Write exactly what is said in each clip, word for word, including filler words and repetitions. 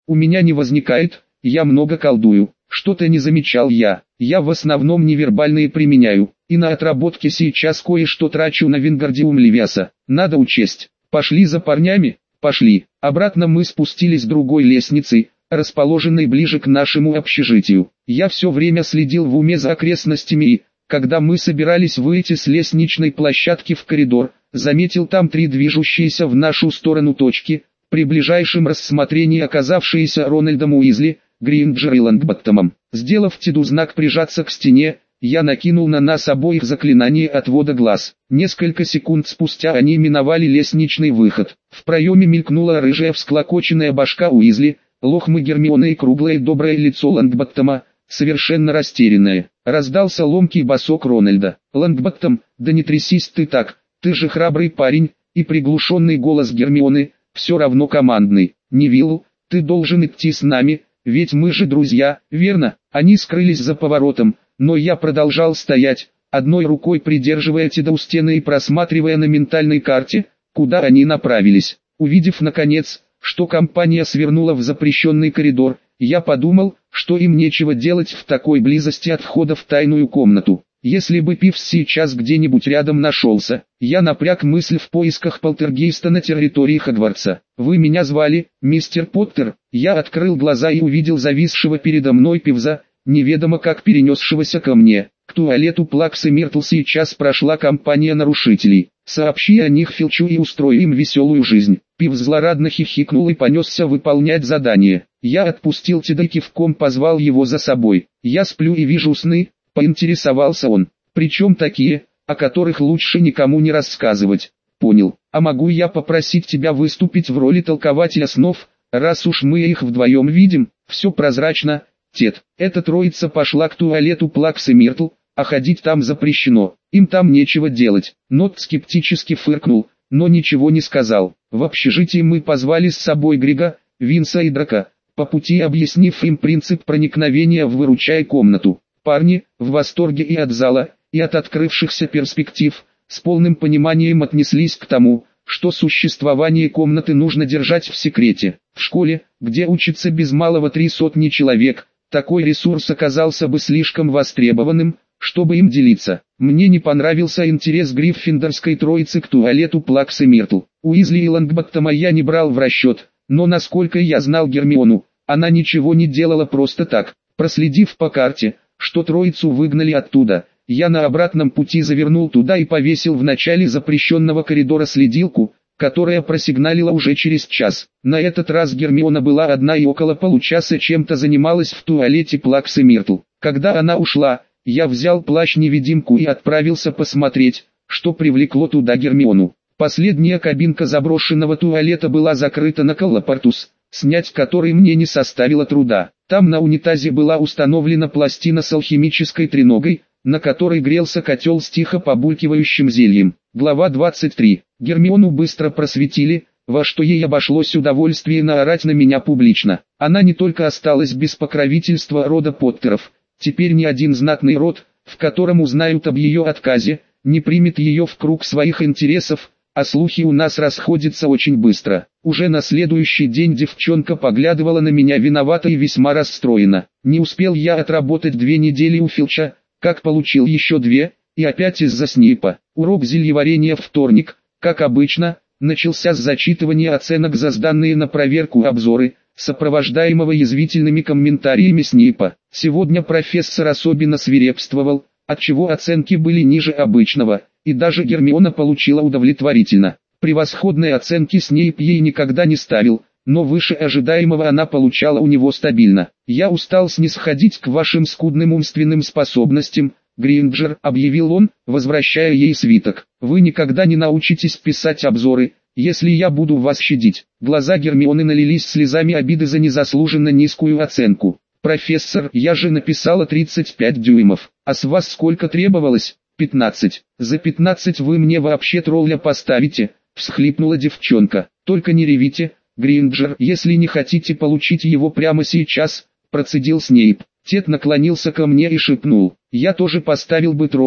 У меня не возникает, я много колдую. Что-то не замечал я. Я в основном невербальные применяю. И на отработке сейчас кое-что трачу на Вингардиум Левиаса. Надо учесть. Пошли за парнями? Пошли. Обратно мы спустились другой лестницей, расположенной ближе к нашему общежитию. Я все время следил в уме за окрестностями и, когда мы собирались выйти с лестничной площадки в коридор, заметил там три движущиеся в нашу сторону точки, при ближайшем рассмотрении оказавшиеся Рональдом Уизли, Гринджер и Лонгботтомом. Сделав Теду знак прижаться к стене, я накинул на нас обоих заклинание отвода глаз. Несколько секунд спустя они миновали лестничный выход. В проеме мелькнула рыжая всклокоченная башка Уизли, лохмы Гермионы и круглое доброе лицо Лонгботтома, совершенно растерянное. Раздался ломкий босок Рональда. «Лонгботтом, да не трясись ты так, ты же храбрый парень», и приглушенный голос Гермионы, все равно командный. «Невилл, ты должен идти с нами, ведь мы же друзья, верно?» Они скрылись за поворотом, но я продолжал стоять, одной рукой придерживая Теда у стены и просматривая на ментальной карте, куда они направились. Увидев наконец, что компания свернула в запрещенный коридор, я подумал, что им нечего делать в такой близости от входа в тайную комнату. Если бы Пивз сейчас где-нибудь рядом нашелся, я напряг мысль в поисках полтергейста на территории Хогвартса. «Вы меня звали, мистер Поттер?» Я открыл глаза и увидел зависшего передо мной Пивза, неведомо как перенесшегося ко мне. К туалету Плакс и Миртл сейчас прошла компания нарушителей. Сообщи о них Филчу и устрой им веселую жизнь. Пивз злорадно хихикнул и понесся выполнять задание. Я отпустил Теда и кивком позвал его за собой. «Я сплю и вижу сны», — поинтересовался он. «Причем такие, о которых лучше никому не рассказывать». «Понял. А могу я попросить тебя выступить в роли толкователя снов, раз уж мы их вдвоем видим?» «Все прозрачно, Тед». Эта троица пошла к туалету Плакс и Миртл, а ходить там запрещено, им там нечего делать. Нот скептически фыркнул, но ничего не сказал. В общежитии мы позвали с собой Грига, Винса и Драка, по пути объяснив им принцип проникновения в «Выручай комнату». Парни, в восторге и от зала, и от открывшихся перспектив, с полным пониманием отнеслись к тому, что существование комнаты нужно держать в секрете. В школе, где учится без малого три сотни человек, такой ресурс оказался бы слишком востребованным, чтобы им делиться. Мне не понравился интерес гриффиндорской троицы к туалету Плакс и Миртл. Уизли и Лонгботтома я не брал в расчет, но насколько я знал Гермиону, она ничего не делала просто так. Проследив по карте, что троицу выгнали оттуда, я на обратном пути завернул туда и повесил в начале запрещенного коридора следилку, которая просигналила уже через час. На этот раз Гермиона была одна и около получаса чем-то занималась в туалете Плакс и Миртл. Когда она ушла, я взял плащ-невидимку и отправился посмотреть, что привлекло туда Гермиону. Последняя кабинка заброшенного туалета была закрыта на коллапортус, снять который мне не составило труда. Там на унитазе была установлена пластина с алхимической треногой, на которой грелся котел с тихо побулькивающим зельем. Глава двадцать три. Гермиону быстро просветили, во что ей обошлось удовольствие наорать на меня публично. Она не только осталась без покровительства рода Поттеров, теперь ни один знатный род, в котором узнают об ее отказе, не примет ее в круг своих интересов, а слухи у нас расходятся очень быстро. Уже на следующий день девчонка поглядывала на меня виновато и весьма расстроена. Не успел я отработать две недели у Филча, как получил еще две, и опять из-за Снейпа. Урок зельеварения вторник, как обычно, начался с зачитывания оценок за сданные на проверку обзоры, сопровождаемого язвительными комментариями Снейпа. Сегодня профессор особенно свирепствовал, отчего оценки были ниже обычного, и даже Гермиона получила удовлетворительно. Превосходные оценки Снейп ей никогда не ставил, но выше ожидаемого она получала у него стабильно. «Я устал снисходить к вашим скудным умственным способностям, Гринджер», — объявил он, возвращая ей свиток. «Вы никогда не научитесь писать обзоры, если я буду вас щадить». Глаза Гермионы налились слезами обиды за незаслуженно низкую оценку. «Профессор, я же написала тридцать пять дюймов, а с вас сколько требовалось?» «пятнадцать. За пятнадцать вы мне вообще тролля поставите», — всхлипнула девчонка. «Только не ревите, Гринджер, если не хотите получить его прямо сейчас», — процедил Снейп. Тед наклонился ко мне и шепнул: «Я тоже поставил бы тролля,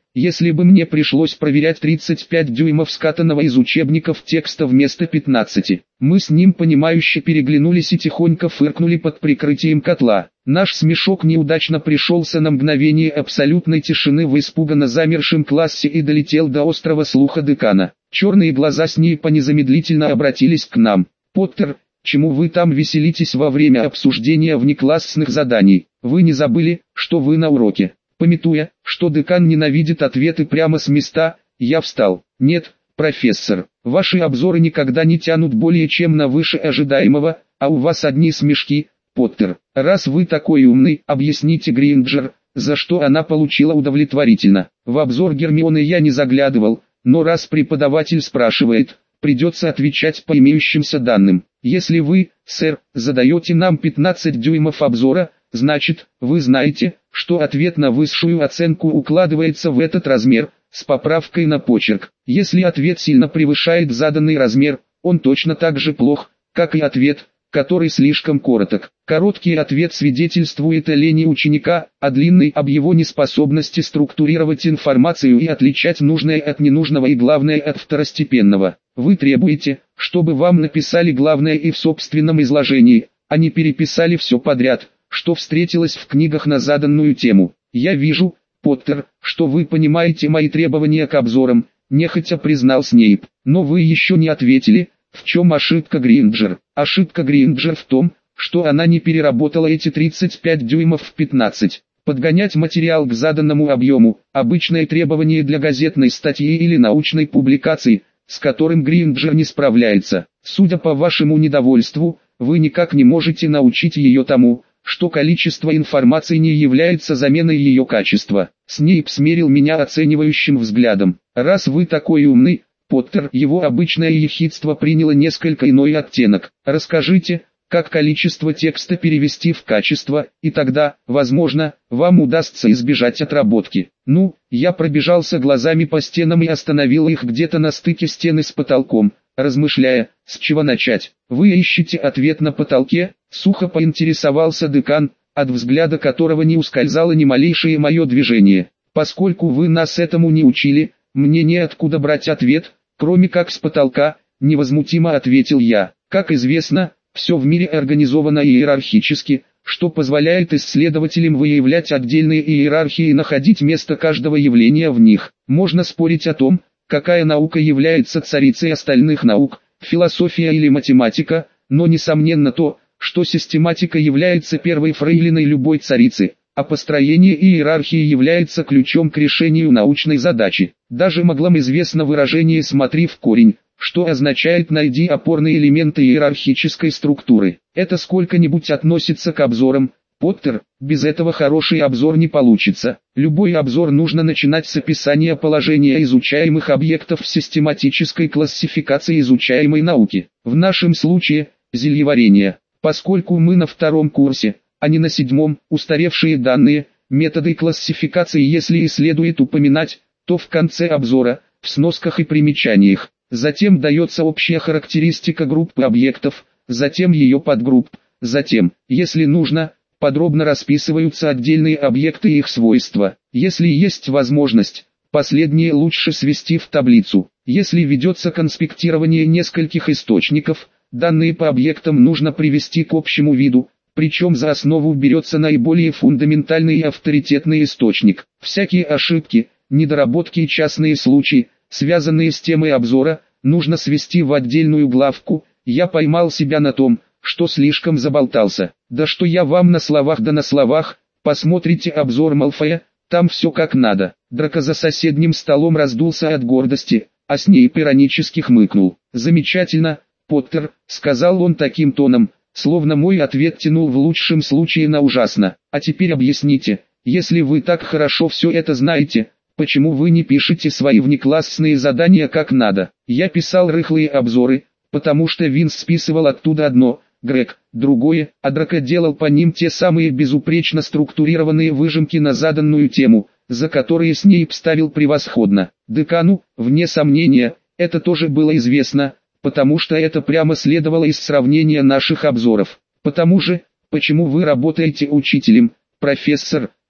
если бы мне пришлось проверять тридцать пять дюймов скатанного из учебников текста вместо пятнадцати. Мы с ним понимающе переглянулись и тихонько фыркнули под прикрытием котла. Наш смешок неудачно пришелся на мгновение абсолютной тишины в испуганно замершем классе и долетел до острого слуха декана. Черные глаза Снейпа незамедлительно обратились к нам. «Поттер, чему вы там веселитесь во время обсуждения внеклассных заданий? Вы не забыли, что вы на уроке?» Памятуя, что декан ненавидит ответы прямо с места, я встал. «Нет, профессор, ваши обзоры никогда не тянут более чем на выше ожидаемого, а у вас одни смешки, Поттер. Раз вы такой умный, объясните Гринджер, за что она получила удовлетворительно». В обзор Гермионы я не заглядывал, но раз преподаватель спрашивает, придется отвечать по имеющимся данным. Если вы, сэр, задаете нам пятнадцать дюймов обзора, значит, вы знаете, что ответ на высшую оценку укладывается в этот размер, с поправкой на почерк. Если ответ сильно превышает заданный размер, он точно так же плох, как и ответ, который слишком короток. Короткий ответ свидетельствует о лени ученика, а длинный об его неспособности структурировать информацию и отличать нужное от ненужного и главное от второстепенного. Вы требуете, чтобы вам написали главное и в собственном изложении, а не переписали все подряд, что встретилось в книгах на заданную тему. Я вижу, Поттер, что вы понимаете мои требования к обзорам, нехотя признал Снейп. Но вы еще не ответили, в чем ошибка Гринджер. Ошибка Гринджер в том, что она не переработала эти тридцать пять дюймов в пятнадцать. Подгонять материал к заданному объему – обычное требование для газетной статьи или научной публикации, с которым Гринджер не справляется. Судя по вашему недовольству, вы никак не можете научить ее тому, что количество информации не является заменой ее качества. Снейп смерил меня оценивающим взглядом. Раз вы такой умный, Поттер, его обычное ехидство приняло несколько иной оттенок. Расскажите, как количество текста перевести в качество, и тогда, возможно, вам удастся избежать отработки. Ну, я пробежался глазами по стенам и остановил их где-то на стыке стены с потолком, размышляя, с чего начать. Вы ищете ответ на потолке? Сухо поинтересовался декан, от взгляда которого не ускользало ни малейшее мое движение. Поскольку вы нас этому не учили, мне неоткуда брать ответ, кроме как с потолка, невозмутимо ответил я. Как известно, все в мире организовано иерархически, что позволяет исследователям выявлять отдельные иерархии и находить место каждого явления в них. Можно спорить о том, какая наука является царицей остальных наук, философия или математика, но несомненно то, что систематика является первой фрейлиной любой царицы, а построение иерархии является ключом к решению научной задачи. Даже маглам известно выражение «смотри в корень», что означает «найди опорные элементы иерархической структуры». Это сколько-нибудь относится к обзорам, Поттер, без этого хороший обзор не получится. Любой обзор нужно начинать с описания положения изучаемых объектов в систематической классификации изучаемой науки. В нашем случае – зельеварение. Поскольку мы на втором курсе, а не на седьмом, устаревшие данные, методы классификации если и следует упоминать, то в конце обзора, в сносках и примечаниях. Затем дается общая характеристика группы объектов, затем ее подгрупп, затем, если нужно, подробно расписываются отдельные объекты и их свойства. Если есть возможность, последние лучше свести в таблицу. Если ведется конспектирование нескольких источников, данные по объектам нужно привести к общему виду, причем за основу берется наиболее фундаментальный и авторитетный источник. Всякие ошибки, недоработки и частные случаи, связанные с темой обзора, нужно свести в отдельную главку. Я поймал себя на том, что слишком заболтался. Да что я вам на словах да на словах, посмотрите обзор Малфоя, там все как надо. Драко за соседним столом раздулся от гордости, а Снейп иронически хмыкнул. Замечательно, Поттер, сказал он таким тоном, словно мой ответ тянул в лучшем случае на ужасно. А теперь объясните, если вы так хорошо все это знаете, почему вы не пишете свои внеклассные задания как надо? Я писал рыхлые обзоры, потому что Винс списывал оттуда одно, Грег другое, а Драко делал по ним те самые безупречно структурированные выжимки на заданную тему, за которые Снейп ставил превосходно. Декану, вне сомнения, это тоже было известно, потому что это прямо следовало из сравнения наших обзоров. Потому же, почему вы работаете учителем, профессор,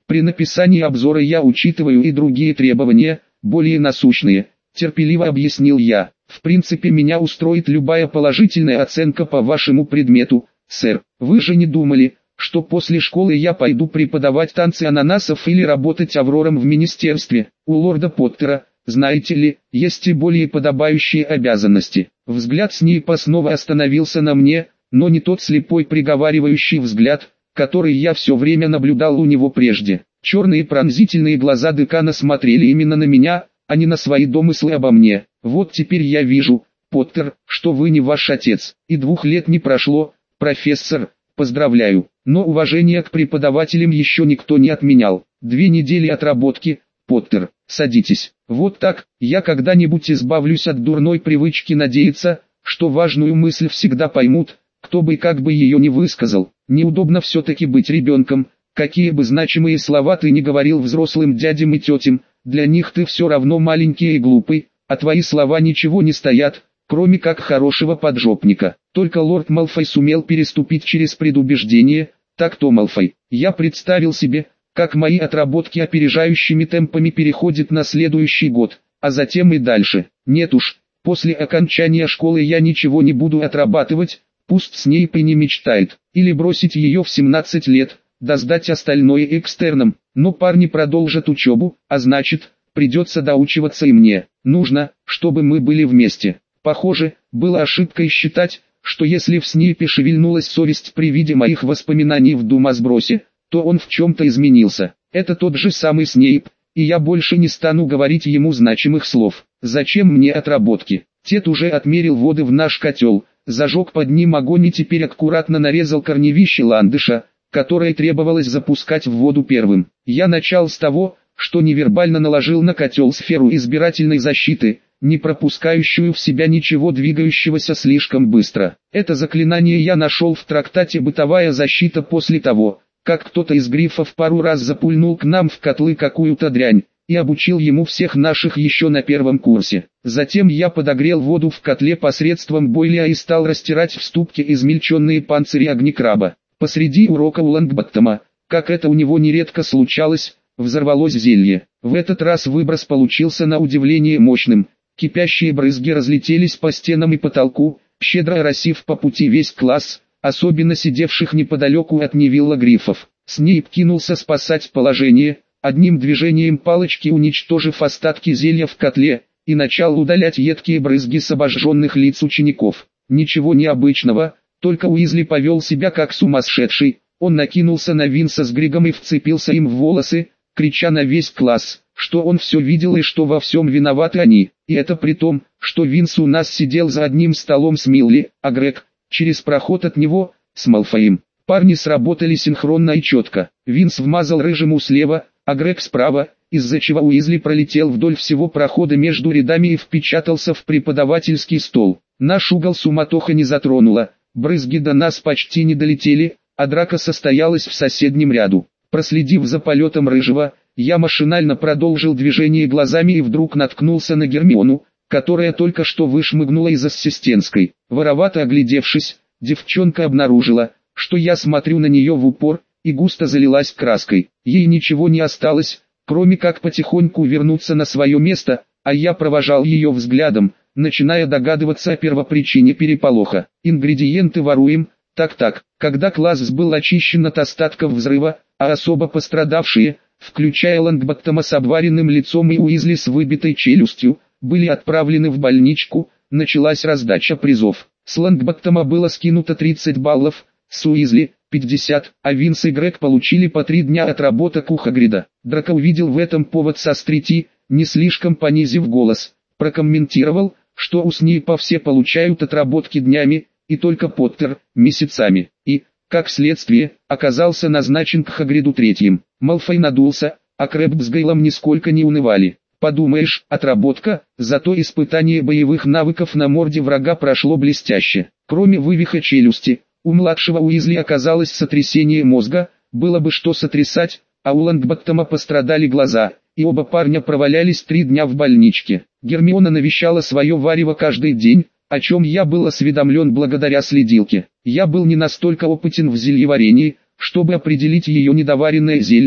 При написании обзора я учитываю и другие требования, более насущные, терпеливо объяснил я. В принципе меня устроит любая положительная оценка по вашему предмету, сэр. Вы же не думали, что после школы я пойду преподавать танцы ананасов или работать аврором в министерстве? У лорда Поттера, знаете ли, есть и более подобающие обязанности. Взгляд Снейпа снова остановился на мне, но не тот слепой приговаривающий взгляд, который я все время наблюдал у него прежде. Черные пронзительные глаза декана смотрели именно на меня, а не на свои домыслы обо мне. Вот теперь я вижу, Поттер, что вы не ваш отец. И двух лет не прошло, профессор, поздравляю. Но уважение к преподавателям еще никто не отменял. Две недели отработки, Поттер, садитесь. Вот так, я когда-нибудь избавлюсь от дурной привычки надеяться, что важную мысль всегда поймут, кто бы и как бы ее не высказал. Неудобно все-таки быть ребенком, какие бы значимые слова ты ни говорил взрослым дядям и тетям, для них ты все равно маленький и глупый, а твои слова ничего не стоят, кроме как хорошего поджопника. Только лорд Малфой сумел переступить через предубеждение, так-то Малфой. Я представил себе, как мои отработки опережающими темпами переходят на следующий год, а затем и дальше. Нет уж, после окончания школы я ничего не буду отрабатывать, пусть Снейп и не мечтает, или бросить ее в семнадцать лет, да сдать остальное экстерном, но парни продолжат учебу, а значит, придется доучиваться и мне. Нужно, чтобы мы были вместе. Похоже, было ошибкой считать, что если в Снейпе шевельнулась совесть при виде моих воспоминаний в Думасбросе, то он в чем-то изменился. Это тот же самый Снейп, и я больше не стану говорить ему значимых слов. Зачем мне отработки? Тед уже отмерил воды в наш котел, зажег под ним огонь и теперь аккуратно нарезал корневище ландыша, которое требовалось запускать в воду первым. Я начал с того, что невербально наложил на котел сферу избирательной защиты, не пропускающую в себя ничего двигающегося слишком быстро. Это заклинание я нашел в трактате «Бытовая защита» после того, как кто-то из грифов пару раз запульнул к нам в котлы какую-то дрянь, и обучил ему всех наших еще на первом курсе. Затем я подогрел воду в котле посредством бойлера и стал растирать в ступке измельченные панцири огнекраба. Посреди урока у Лонгботтома, как это у него нередко случалось, взорвалось зелье. В этот раз выброс получился на удивление мощным. Кипящие брызги разлетелись по стенам и потолку, щедро оросив по пути весь класс, особенно сидевших неподалеку от Невилла грифов. Снейп кинулся спасать положение, одним движением палочки уничтожив остатки зелья в котле, и начал удалять едкие брызги с обожженных лиц учеников. Ничего необычного, только Уизли повел себя как сумасшедший. Он накинулся на Винса с Григом и вцепился им в волосы, крича на весь класс, что он все видел и что во всем виноваты они. И это при том, что Винс у нас сидел за одним столом с Милли, а Грег, через проход от него, с Малфоем. Парни сработали синхронно и четко. Винс вмазал рыжему слева, а Грег справа, из-за чего Уизли пролетел вдоль всего прохода между рядами и впечатался в преподавательский стол. Наш угол суматоха не затронула, брызги до нас почти не долетели, а драка состоялась в соседнем ряду. Проследив за полетом рыжего, я машинально продолжил движение глазами и вдруг наткнулся на Гермиону, которая только что вышмыгнула из ассистентской. Воровато оглядевшись, девчонка обнаружила, что я смотрю на нее в упор, и густо залилась краской. Ей ничего не осталось, кроме как потихоньку вернуться на свое место, а я провожал ее взглядом, начиная догадываться о первопричине переполоха. Ингредиенты воруем, так-так. Когда класс был очищен от остатков взрыва, а особо пострадавшие, включая Лонгботтома с обваренным лицом и Уизли с выбитой челюстью, были отправлены в больничку, началась раздача призов. С Лонгботтома было скинуто тридцать баллов, с Уизли – пятьдесят, а Винс и Грег получили по три дня отработок у Хагрида. Драко увидел в этом повод сострить и, не слишком понизив голос, прокомментировал, что у Снейпа все получают отработки днями, и только Поттер – месяцами, и, как следствие, оказался назначен к Хагриду третьим. Малфой надулся, а Крэбб с Гейлом нисколько не унывали. Подумаешь, отработка, зато испытание боевых навыков на морде врага прошло блестяще. Кроме вывиха челюсти, у младшего Уизли оказалось сотрясение мозга, было бы что сотрясать, а у Лонгботтома пострадали глаза, и оба парня провалялись три дня в больничке. Гермиона навещала свое варево каждый день, о чем я был осведомлен благодаря следилке. Я был не настолько опытен в зельеварении, чтобы определить ее недоваренное зелье,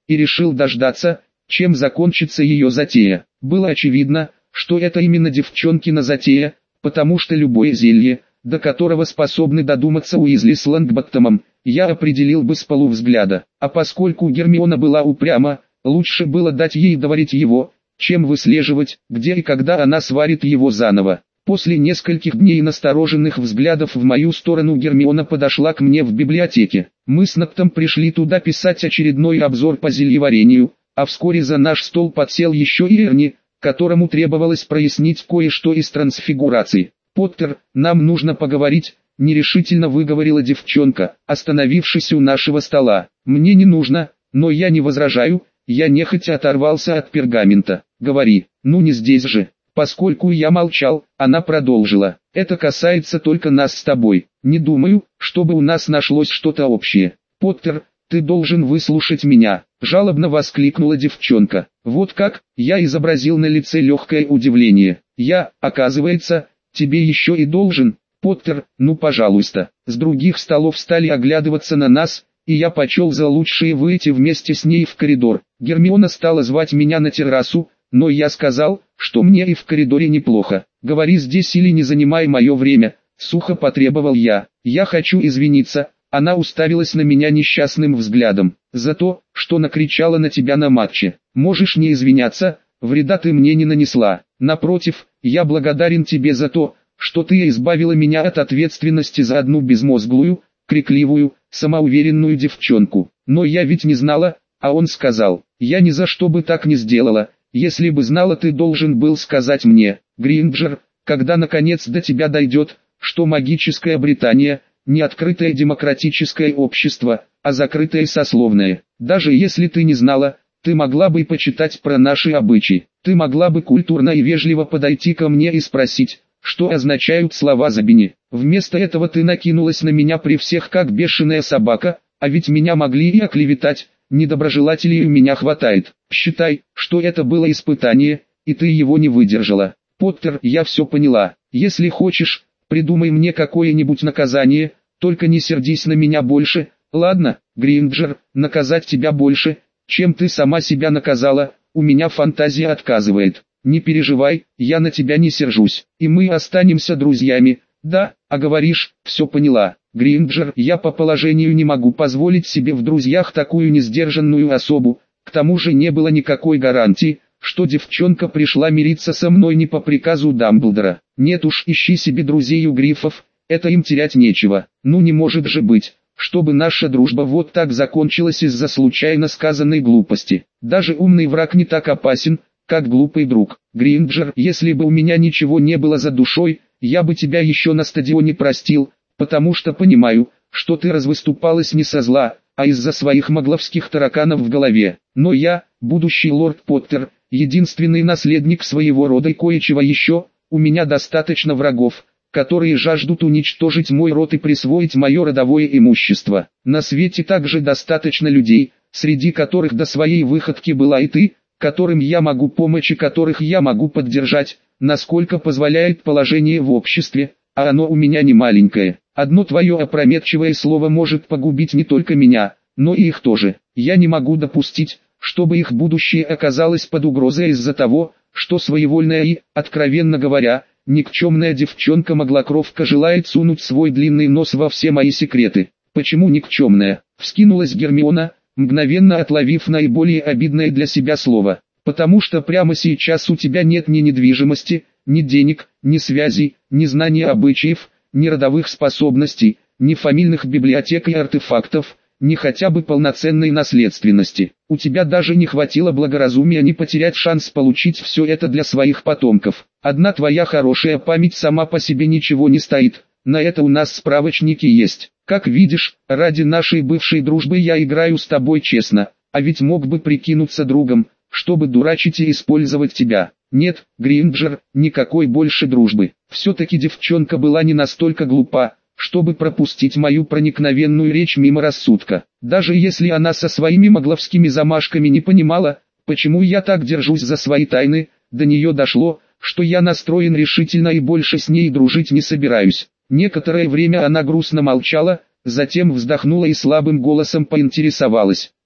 и решил дождаться, чем закончится ее затея. Было очевидно, что это именно девчонкина затея, потому что любое зелье, до которого способны додуматься Уизли с Лонгботтомом, я определил бы с полувзгляда. А поскольку Гермиона была упряма, лучше было дать ей доварить его, чем выслеживать, где и когда она сварит его заново. После нескольких дней настороженных взглядов в мою сторону Гермиона подошла к мне в библиотеке. Мы с Ноктом пришли туда писать очередной обзор по зельеварению, а вскоре за наш стол подсел еще и Эрни, которому требовалось прояснить кое-что из трансфигурации. «Поттер, нам нужно поговорить», — нерешительно выговорила девчонка, остановившись у нашего стола. «Мне не нужно, но я не возражаю», — я нехотя оторвался от пергамента. «Говори, ну не здесь же». Поскольку я молчал, она продолжила. «Это касается только нас с тобой. Не думаю, чтобы у нас нашлось что-то общее. Поттер, ты должен выслушать меня», — жалобно воскликнула девчонка. «Вот как?» — я изобразил на лице легкое удивление. «Я, оказывается, тебе еще и должен, Поттер, ну пожалуйста». С других столов стали оглядываться на нас, и я почел за лучшее выйти вместе с ней в коридор. Гермиона стала звать меня на террасу, но я сказал, что мне и в коридоре неплохо. «Говори здесь или не занимай мое время», — сухо потребовал я. «Я хочу извиниться». Она уставилась на меня несчастным взглядом. «За то, что накричала на тебя на матче. Можешь не извиняться, вреда ты мне не нанесла. Напротив, я благодарен тебе за то, что ты избавила меня от ответственности за одну безмозглую, крикливую, самоуверенную девчонку. Но я ведь не знала», а он сказал. «Я ни за что бы так не сделала. Если бы знала, ты должен был сказать мне, Гринджер, когда наконец до тебя дойдет, что магическая Британия – не открытое демократическое общество, а закрытое сословное. Даже если ты не знала, ты могла бы почитать про наши обычаи. Ты могла бы культурно и вежливо подойти ко мне и спросить, что означают слова Забини. Вместо этого ты накинулась на меня при всех как бешеная собака, а ведь меня могли и оклеветать. Недоброжелателей у меня хватает. Считай, что это было испытание, и ты его не выдержала. Поттер, я все поняла. Если хочешь, придумай мне какое-нибудь наказание, только не сердись на меня больше. Ладно, Гринджер, наказать тебя больше, чем ты сама себя наказала, у меня фантазия отказывает. Не переживай, я на тебя не сержусь, и мы останемся друзьями. Да, а говоришь, все поняла. Гринджер, я по положению не могу позволить себе в друзьях такую несдержанную особу, к тому же не было никакой гарантии, что девчонка пришла мириться со мной не по приказу Дамблдора. Нет уж, ищи себе друзей у грифов, это им терять нечего. Ну не может же быть, чтобы наша дружба вот так закончилась из-за случайно сказанной глупости. Даже умный враг не так опасен, как глупый друг. Гринджер, если бы у меня ничего не было за душой, я бы тебя еще на стадионе простил, потому что понимаю, что ты развыступалась не со зла, а из-за своих магловских тараканов в голове. Но я, будущий лорд Поттер, единственный наследник своего рода и кое-чего еще, у меня достаточно врагов, которые жаждут уничтожить мой род и присвоить мое родовое имущество. На свете также достаточно людей, среди которых до своей выходки была и ты, которым я могу помочь и которых я могу поддержать, насколько позволяет положение в обществе, а оно у меня не маленькое. Одно твое опрометчивое слово может погубить не только меня, но и их тоже. Я не могу допустить, чтобы их будущее оказалось под угрозой из-за того, что своевольная и, откровенно говоря, никчемная девчонка-моглокровка желает сунуть свой длинный нос во все мои секреты. Почему никчемная? Вскинулась Гермиона, мгновенно отловив наиболее обидное для себя слово. Потому что прямо сейчас у тебя нет ни недвижимости, ни денег, ни связей, ни знания обычаев, ни родовых способностей, ни фамильных библиотек и артефактов, ни хотя бы полноценной наследственности. У тебя даже не хватило благоразумия не потерять шанс получить все это для своих потомков. Одна твоя хорошая память сама по себе ничего не стоит, на это у нас справочники есть. Как видишь, ради нашей бывшей дружбы я играю с тобой честно, а ведь мог бы прикинуться другом, чтобы дурачить и использовать тебя. Нет, Гринджер, никакой больше дружбы. Все-таки девчонка была не настолько глупа, чтобы пропустить мою проникновенную речь мимо рассудка. Даже если она со своими магловскими замашками не понимала, почему я так держусь за свои тайны, до нее дошло, что я настроен решительно и больше с ней дружить не собираюсь. Некоторое время она грустно молчала, затем вздохнула и слабым голосом поинтересовалась.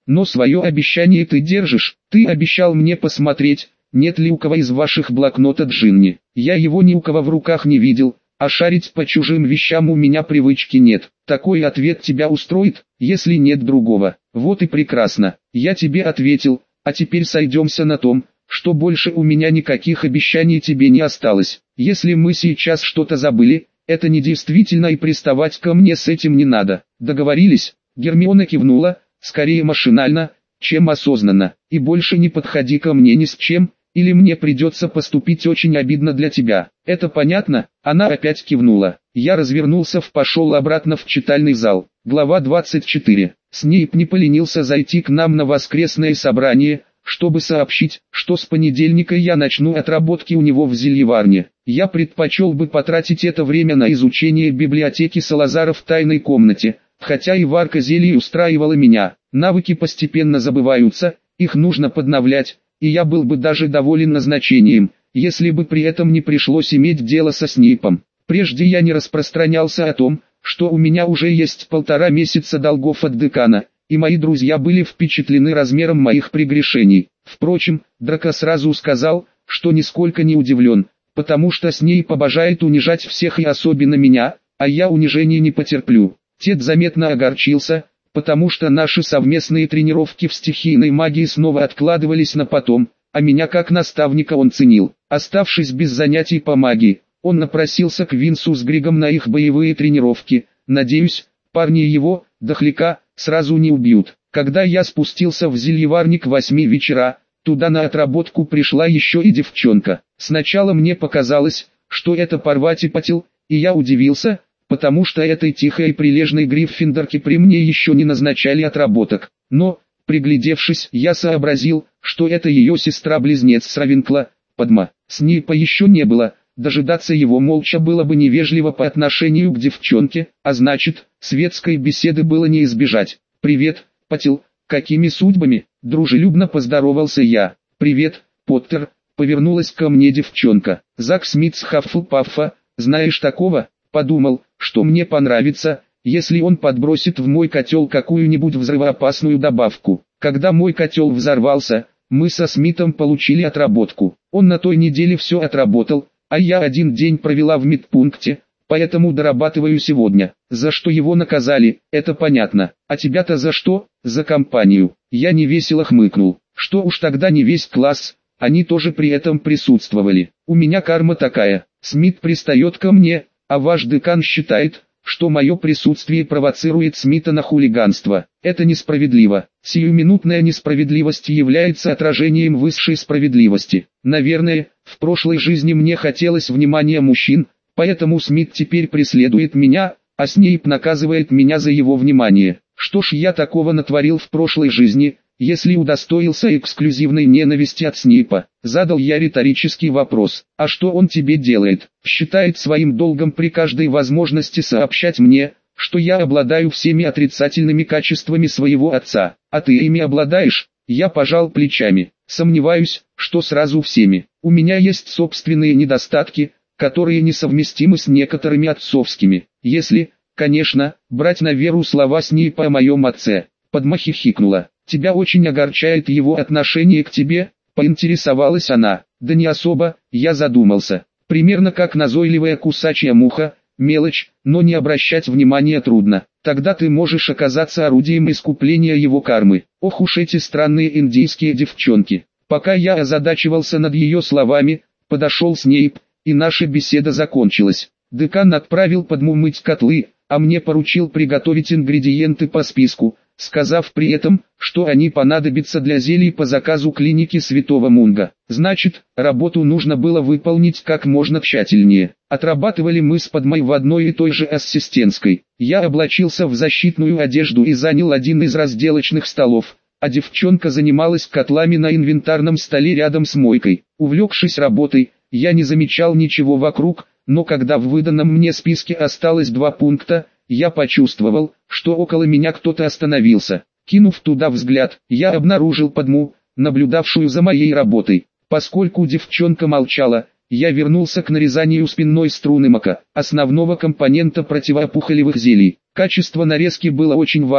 но свое обещание ты держишь. Ты обещал мне посмотреть, нет ли у кого из ваших блокнота Джинни. Я его ни у кого в руках не видел, а шарить по чужим вещам у меня привычки нет. Такой ответ тебя устроит, если нет другого? Вот и прекрасно. Я тебе ответил, а теперь сойдемся на том, что больше у меня никаких обещаний тебе не осталось. Если мы сейчас что-то забыли, это не действительно, и приставать ко мне с этим не надо. Договорились? Гермиона кивнула, скорее машинально, чем осознанно. И больше не подходи ко мне ни с чем, или мне придется поступить очень обидно для тебя. Это понятно? Она опять кивнула. Я развернулся и пошел обратно в читальный зал. Глава двадцать четыре. Снейп не поленился зайти к нам на воскресное собрание, чтобы сообщить, что с понедельника я начну отработки у него в зельеварне. Я предпочел бы потратить это время на изучение библиотеки Салазара в тайной комнате, хотя и варка зелий устраивала меня. Навыки постепенно забываются, их нужно подновлять, и я был бы даже доволен назначением, если бы при этом не пришлось иметь дело со Снейпом. Прежде я не распространялся о том, что у меня уже есть полтора месяца долгов от декана, и мои друзья были впечатлены размером моих прегрешений. Впрочем, Драко сразу сказал, что нисколько не удивлен, потому что Снейп обожает унижать всех и особенно меня, а я унижений не потерплю. Тед заметно огорчился, потому что наши совместные тренировки в стихийной магии снова откладывались на потом, а меня как наставника он ценил. Оставшись без занятий по магии, он напросился к Винсу с Григом на их боевые тренировки. Надеюсь, парни его, дохляка, сразу не убьют. Когда я спустился в зельеварник к восьми вечера, туда на отработку пришла еще и девчонка. Сначала мне показалось, что это Парвати-Патил, и я удивился, потому что этой тихой и прилежной гриффиндорке при мне еще не назначали отработок. Но, приглядевшись, я сообразил, что это ее сестра-близнец с Равенкла, Падма. Снейпа еще не было, дожидаться его молча было бы невежливо по отношению к девчонке, а значит, светской беседы было не избежать. «Привет, Патил, какими судьбами?» – дружелюбно поздоровался я. «Привет, Поттер», – повернулась ко мне девчонка. «Зак Смит с Хаффлпаффа, знаешь такого?» Подумал, что мне понравится, если он подбросит в мой котел какую-нибудь взрывоопасную добавку. Когда мой котел взорвался, мы со Смитом получили отработку. Он на той неделе все отработал, а я один день провела в медпункте, поэтому дорабатываю сегодня. За что его наказали, это понятно. А тебя-то за что? За компанию. Я невесело хмыкнул. Что уж тогда не весь класс, они тоже при этом присутствовали. У меня карма такая. Смит пристает ко мне, а ваш декан считает, что мое присутствие провоцирует Смита на хулиганство. Это несправедливо. Сиюминутная несправедливость является отражением высшей справедливости. Наверное, в прошлой жизни мне хотелось внимания мужчин, поэтому Смит теперь преследует меня, а Снейп наказывает меня за его внимание. Что ж я такого натворил в прошлой жизни, если удостоился эксклюзивной ненависти от Снейпа? Задал я риторический вопрос. А что он тебе делает? Считает своим долгом при каждой возможности сообщать мне, что я обладаю всеми отрицательными качествами своего отца. А ты ими обладаешь? Я пожал плечами. Сомневаюсь, что сразу всеми. У меня есть собственные недостатки, которые несовместимы с некоторыми отцовскими. Если, конечно, брать на веру слова Снейпа о моем отце. Падма хихикнула. Тебя очень огорчает его отношение к тебе, поинтересовалась она. Да не особо, я задумался. Примерно как назойливая кусачая муха, мелочь, но не обращать внимания трудно. Тогда ты можешь оказаться орудием искупления его кармы. Ох уж эти странные индийские девчонки. Пока я озадачивался над ее словами, подошел Снейп, и наша беседа закончилась. Декан отправил Падму мыть котлы, а мне поручил приготовить ингредиенты по списку, сказав при этом, что они понадобятся для зелий по заказу клиники Святого Мунга. Значит, работу нужно было выполнить как можно тщательнее. Отрабатывали мы с Падмой в одной и той же ассистентской. Я облачился в защитную одежду и занял один из разделочных столов, а девчонка занималась котлами на инвентарном столе рядом с мойкой. Увлекшись работой, я не замечал ничего вокруг, но когда в выданном мне списке осталось два пункта, я почувствовал, что около меня кто-то остановился. Кинув туда взгляд, я обнаружил Падму, наблюдавшую за моей работой. Поскольку девчонка молчала, я вернулся к нарезанию спинной струны мака, основного компонента противоопухолевых зелий. Качество нарезки было очень важно,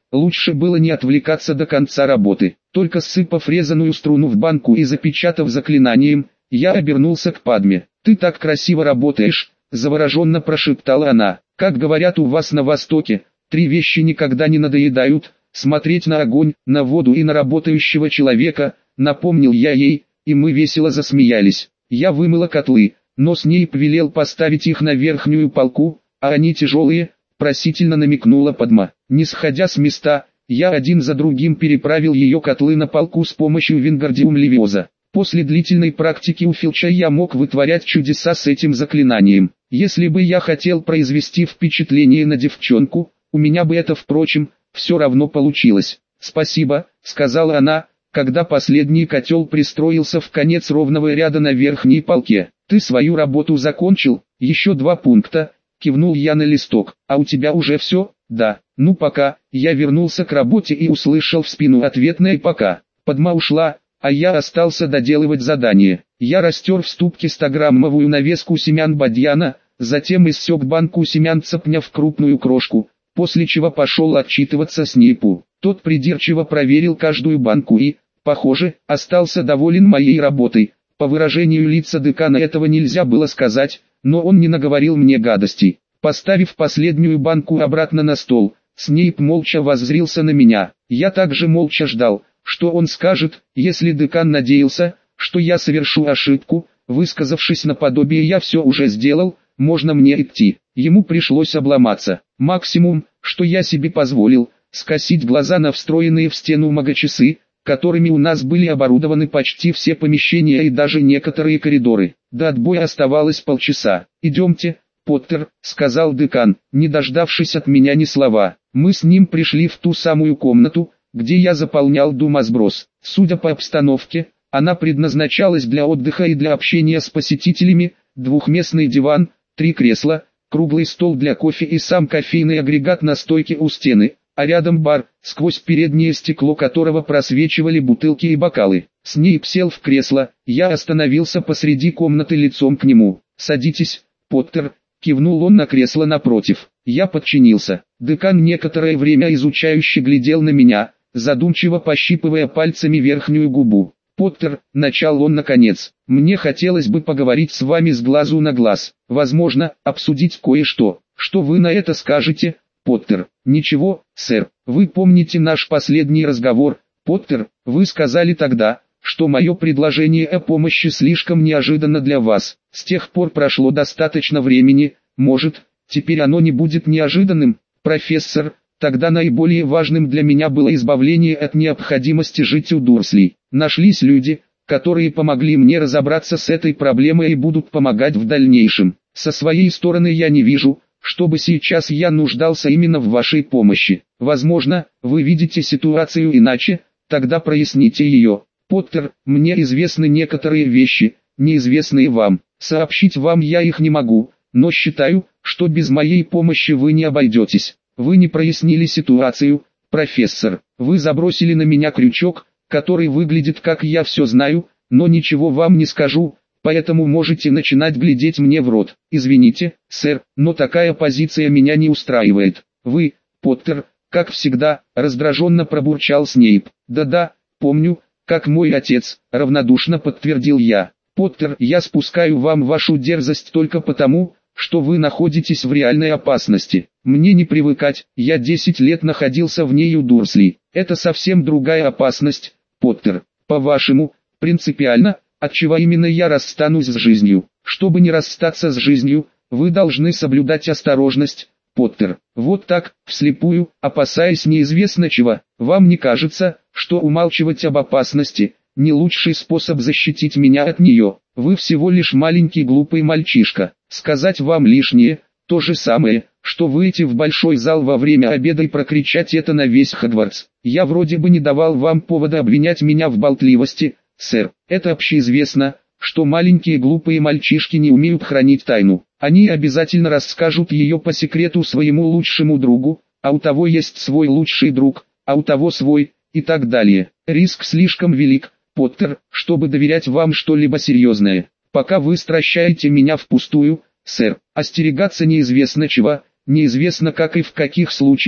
лучше было не отвлекаться до конца работы. Только сыпав резаную струну в банку и запечатав заклинанием, я обернулся к Падме. «Ты так красиво работаешь», — завороженно прошептала она. «Как говорят у вас на Востоке, три вещи никогда не надоедают: смотреть на огонь, на воду и на работающего человека», — напомнил я ей, и мы весело засмеялись. Я вымыла котлы, но Снейп велел поставить их на верхнюю полку, а они тяжелые, просительно намекнула Падма. Не сходя с места, я один за другим переправил ее котлы на полку с помощью Вингардиум Левиоза. После длительной практики у Филча я мог вытворять чудеса с этим заклинанием. Если бы я хотел произвести впечатление на девчонку, у меня бы это, впрочем, все равно получилось. «Спасибо», — сказала она, когда последний котел пристроился в конец ровного ряда на верхней полке. «Ты свою работу закончил?» «Еще два пункта», — кивнул я на листок. «А у тебя уже все?» «Да». «Ну пока». Я вернулся к работе и услышал в спину ответное «пока». Падма ушла, а я остался доделывать задание. Я растер в ступке стограммовую навеску семян бадьяна, затем иссек банку семян цапня в крупную крошку, после чего пошел отчитываться Снейпу. Тот придирчиво проверил каждую банку и, похоже, остался доволен моей работой. По выражению лица декана этого нельзя было сказать, но он не наговорил мне гадостей. Поставив последнюю банку обратно на стол, Снейп молча воззрился на меня. Я также молча ждал, что он скажет. Если декан надеялся, что я совершу ошибку, высказавшись наподобие «я все уже сделал, можно мне идти», ему пришлось обломаться. Максимум, что я себе позволил, скосить глаза на встроенные в стену магочасы, которыми у нас были оборудованы почти все помещения и даже некоторые коридоры. До отбоя оставалось полчаса. «Идемте, Поттер», — сказал декан, не дождавшись от меня ни слова. Мы с ним пришли в ту самую комнату, где я заполнял думосброс. Судя по обстановке, она предназначалась для отдыха и для общения с посетителями. Двухместный диван, три кресла, круглый стол для кофе и сам кофейный агрегат на стойке у стены, а рядом бар, сквозь переднее стекло которого просвечивали бутылки и бокалы. Снейп сел в кресло, я остановился посреди комнаты лицом к нему. «Садитесь, Поттер», — кивнул он на кресло напротив. Я подчинился. Декан некоторое время изучающе глядел на меня, задумчиво пощипывая пальцами верхнюю губу. «Поттер», — начал он наконец, — «мне хотелось бы поговорить с вами с глазу на глаз, возможно, обсудить кое-что. Что вы на это скажете, Поттер?» «Ничего, сэр. Вы помните наш последний разговор, Поттер? Вы сказали тогда, что мое предложение о помощи слишком неожиданно для вас. С тех пор прошло достаточно времени, может, теперь оно не будет неожиданным, профессор?» Тогда наиболее важным для меня было избавление от необходимости жить у Дурслей. Нашлись люди, которые помогли мне разобраться с этой проблемой и будут помогать в дальнейшем. Со своей стороны я не вижу, чтобы сейчас я нуждался именно в вашей помощи. Возможно, вы видите ситуацию иначе, тогда проясните ее. Поттер, мне известны некоторые вещи, неизвестные вам. Сообщить вам я их не могу, но считаю, что без моей помощи вы не обойдетесь. Вы не прояснили ситуацию, профессор. Вы забросили на меня крючок, который выглядит как «я все знаю», но ничего вам не скажу, поэтому можете начинать глядеть мне в рот. Извините, сэр, но такая позиция меня не устраивает. Вы, Поттер, как всегда, раздраженно пробурчал Снейп. «Да-да, помню, как мой отец», — равнодушно подтвердил я. «Поттер, я спускаю вам вашу дерзость только потому, что вы находитесь в реальной опасности. Мне не привыкать, я десять лет находился в ней у Дурслей. Это совсем другая опасность, Поттер. По-вашему, принципиально, отчего именно я расстанусь с жизнью? Чтобы не расстаться с жизнью, вы должны соблюдать осторожность, Поттер. Вот так, вслепую, опасаясь неизвестно чего. Вам не кажется, что умалчивать об опасности – не лучший способ защитить меня от нее? Вы всего лишь маленький глупый мальчишка. Сказать вам лишнее – то же самое, что выйти в большой зал во время обеда и прокричать это на весь Хогвартс. Я вроде бы не давал вам повода обвинять меня в болтливости, сэр. Это общеизвестно, что маленькие глупые мальчишки не умеют хранить тайну. Они обязательно расскажут ее по секрету своему лучшему другу, а у того есть свой лучший друг, а у того свой, и так далее. Риск слишком велик, Поттер, чтобы доверять вам что-либо серьезное. Пока вы стращаете меня впустую, сэр. Остерегаться неизвестно чего, неизвестно как и в каких случаях,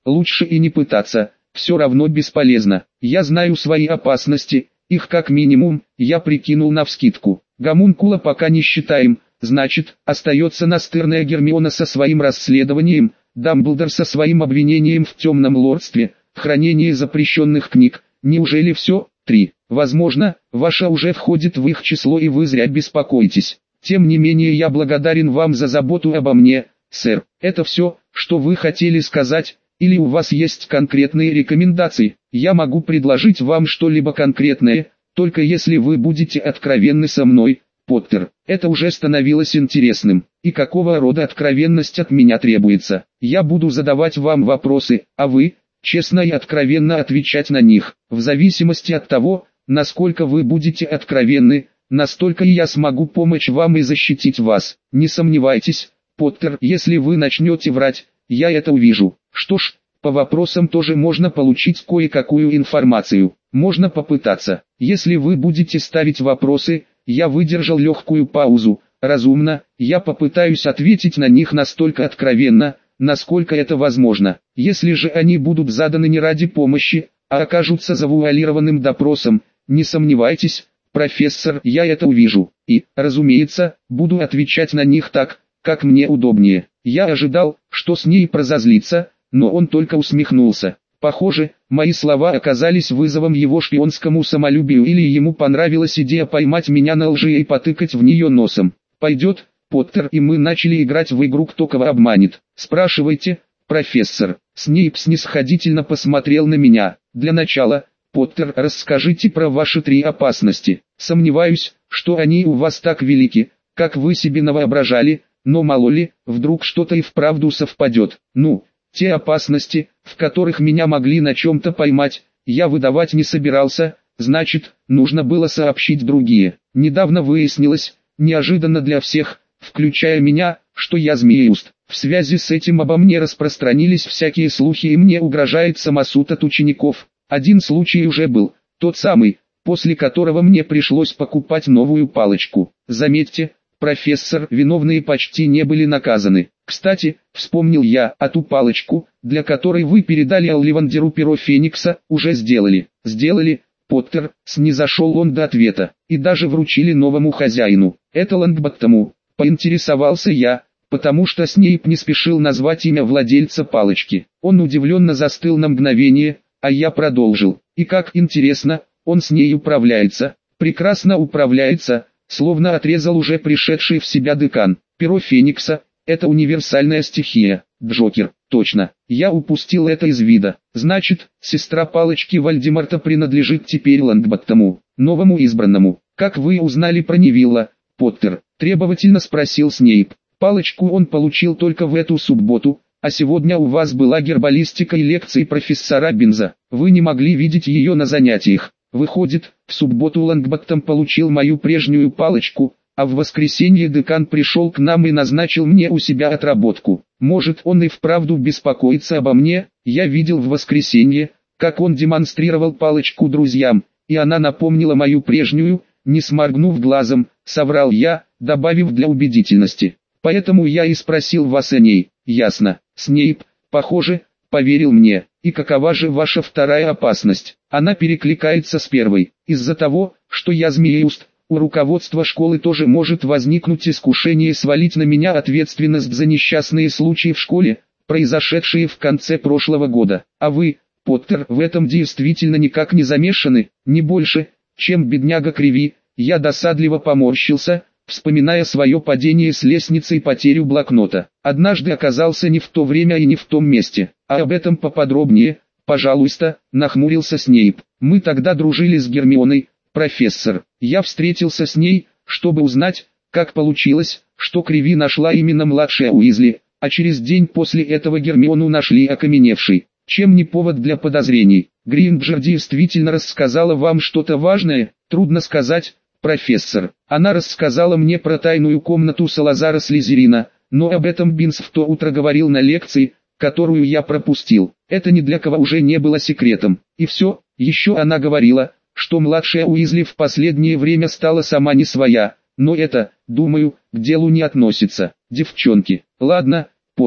лучше и не пытаться, все равно бесполезно. Я знаю свои опасности, их как минимум, я прикинул навскидку. Гомункула пока не считаем, значит, остается настырная Гермиона со своим расследованием, Дамблдор со своим обвинением в темном лордстве, хранении запрещенных книг. Неужели все? три. Возможно, ваша уже входит в их число и вы зря беспокоитесь. Тем не менее я благодарен вам за заботу обо мне, сэр. Это все, что вы хотели сказать, или у вас есть конкретные рекомендации? Я могу предложить вам что-либо конкретное, только если вы будете откровенны со мной, Поттер. Это уже становилось интересным. И какого рода откровенность от меня требуется? Я буду задавать вам вопросы, а вы, честно и откровенно отвечать на них. В зависимости от того, насколько вы будете откровенны, настолько и я смогу помочь вам и защитить вас. Не сомневайтесь, Поттер, если вы начнете врать, я это увижу. Что ж, по вопросам тоже можно получить кое-какую информацию. Можно попытаться. Если вы будете ставить вопросы, я выдержал легкую паузу. Разумно, я попытаюсь ответить на них настолько откровенно, насколько это возможно. Если же они будут заданы не ради помощи, а окажутся завуалированным допросом, не сомневайтесь, профессор, я это увижу. И, разумеется, буду отвечать на них так, как мне удобнее. Я ожидал, что с ней разозлится, но он только усмехнулся. Похоже, мои слова оказались вызовом его шпионскому самолюбию или ему понравилась идея поймать меня на лжи и потыкать в нее носом. Пойдет, Поттер, и мы начали играть в игру «Кто кого обманет». Спрашивайте, профессор. Снейп снисходительно посмотрел на меня. Для начала, Поттер, расскажите про ваши три опасности. Сомневаюсь, что они у вас так велики, как вы себе навоображали, но мало ли, вдруг что-то и вправду совпадет. Ну, те опасности, в которых меня могли на чем-то поймать, я выдавать не собирался, значит, нужно было сообщить другие. Недавно выяснилось, неожиданно для всех, включая меня, что я Змееуст. В связи с этим обо мне распространились всякие слухи и мне угрожает самосуд от учеников. Один случай уже был, тот самый, после которого мне пришлось покупать новую палочку. Заметьте, профессор, виновные почти не были наказаны. Кстати, вспомнил я, а ту палочку, для которой вы передали Олливандеру перо Феникса, уже сделали. Сделали, Поттер, снизошел он до ответа, и даже вручили новому хозяину. Это Лонгботтому, поинтересовался я, потому что Снейп не спешил назвать имя владельца палочки. Он удивленно застыл на мгновение, а я продолжил. И как интересно, он с ней управляется, прекрасно управляется, словно отрезал уже пришедший в себя декан. Перо Феникса — это универсальная стихия. Джокер, точно, я упустил это из вида. Значит, сестра палочки Вальдемарта принадлежит теперь Лонгботтому, новому избранному. Как вы узнали про Невилла, Поттер? Требовательно спросил Снейп. Палочку он получил только в эту субботу, а сегодня у вас была гербалистика и лекции профессора Бинза. Вы не могли видеть ее на занятиях. Выходит, в субботу Лонгботтом получил мою прежнюю палочку, а в воскресенье декан пришел к нам и назначил мне у себя отработку. Может, он и вправду беспокоится обо мне? Я видел в воскресенье, как он демонстрировал палочку друзьям, и она напомнила мою прежнюю, не сморгнув глазом, соврал я, добавив для убедительности. Поэтому я и спросил вас о ней. Ясно. Снейп, похоже, поверил мне. И какова же ваша вторая опасность? Она перекликается с первой. Из-за того, что я Змееуст, у руководства школы тоже может возникнуть искушение свалить на меня ответственность за несчастные случаи в школе, произошедшие в конце прошлого года. А вы, Поттер, в этом действительно никак не замешаны, не больше, чем бедняга Криви. Я досадливо поморщился, вспоминая свое падение с лестницы и потерю блокнота. Однажды оказался не в то время и не в том месте. А об этом поподробнее, пожалуйста, нахмурился Снейп. Мы тогда дружили с Гермионой, профессор. Я встретился с ней, чтобы узнать, как получилось, что Криви нашла именно младшая Уизли, а через день после этого Гермиону нашли окаменевшей. Чем не повод для подозрений? Гринджер действительно рассказала вам что-то важное? Трудно сказать, профессор. Она рассказала мне про тайную комнату Салазара Слизерина, но об этом Бинс в то утро говорил на лекции, которую я пропустил. Это ни для кого уже не было секретом. И все, еще она говорила, что младшая Уизли в последнее время стала сама не своя, но это, думаю, к делу не относится. Девчонки, ладно, Поттер,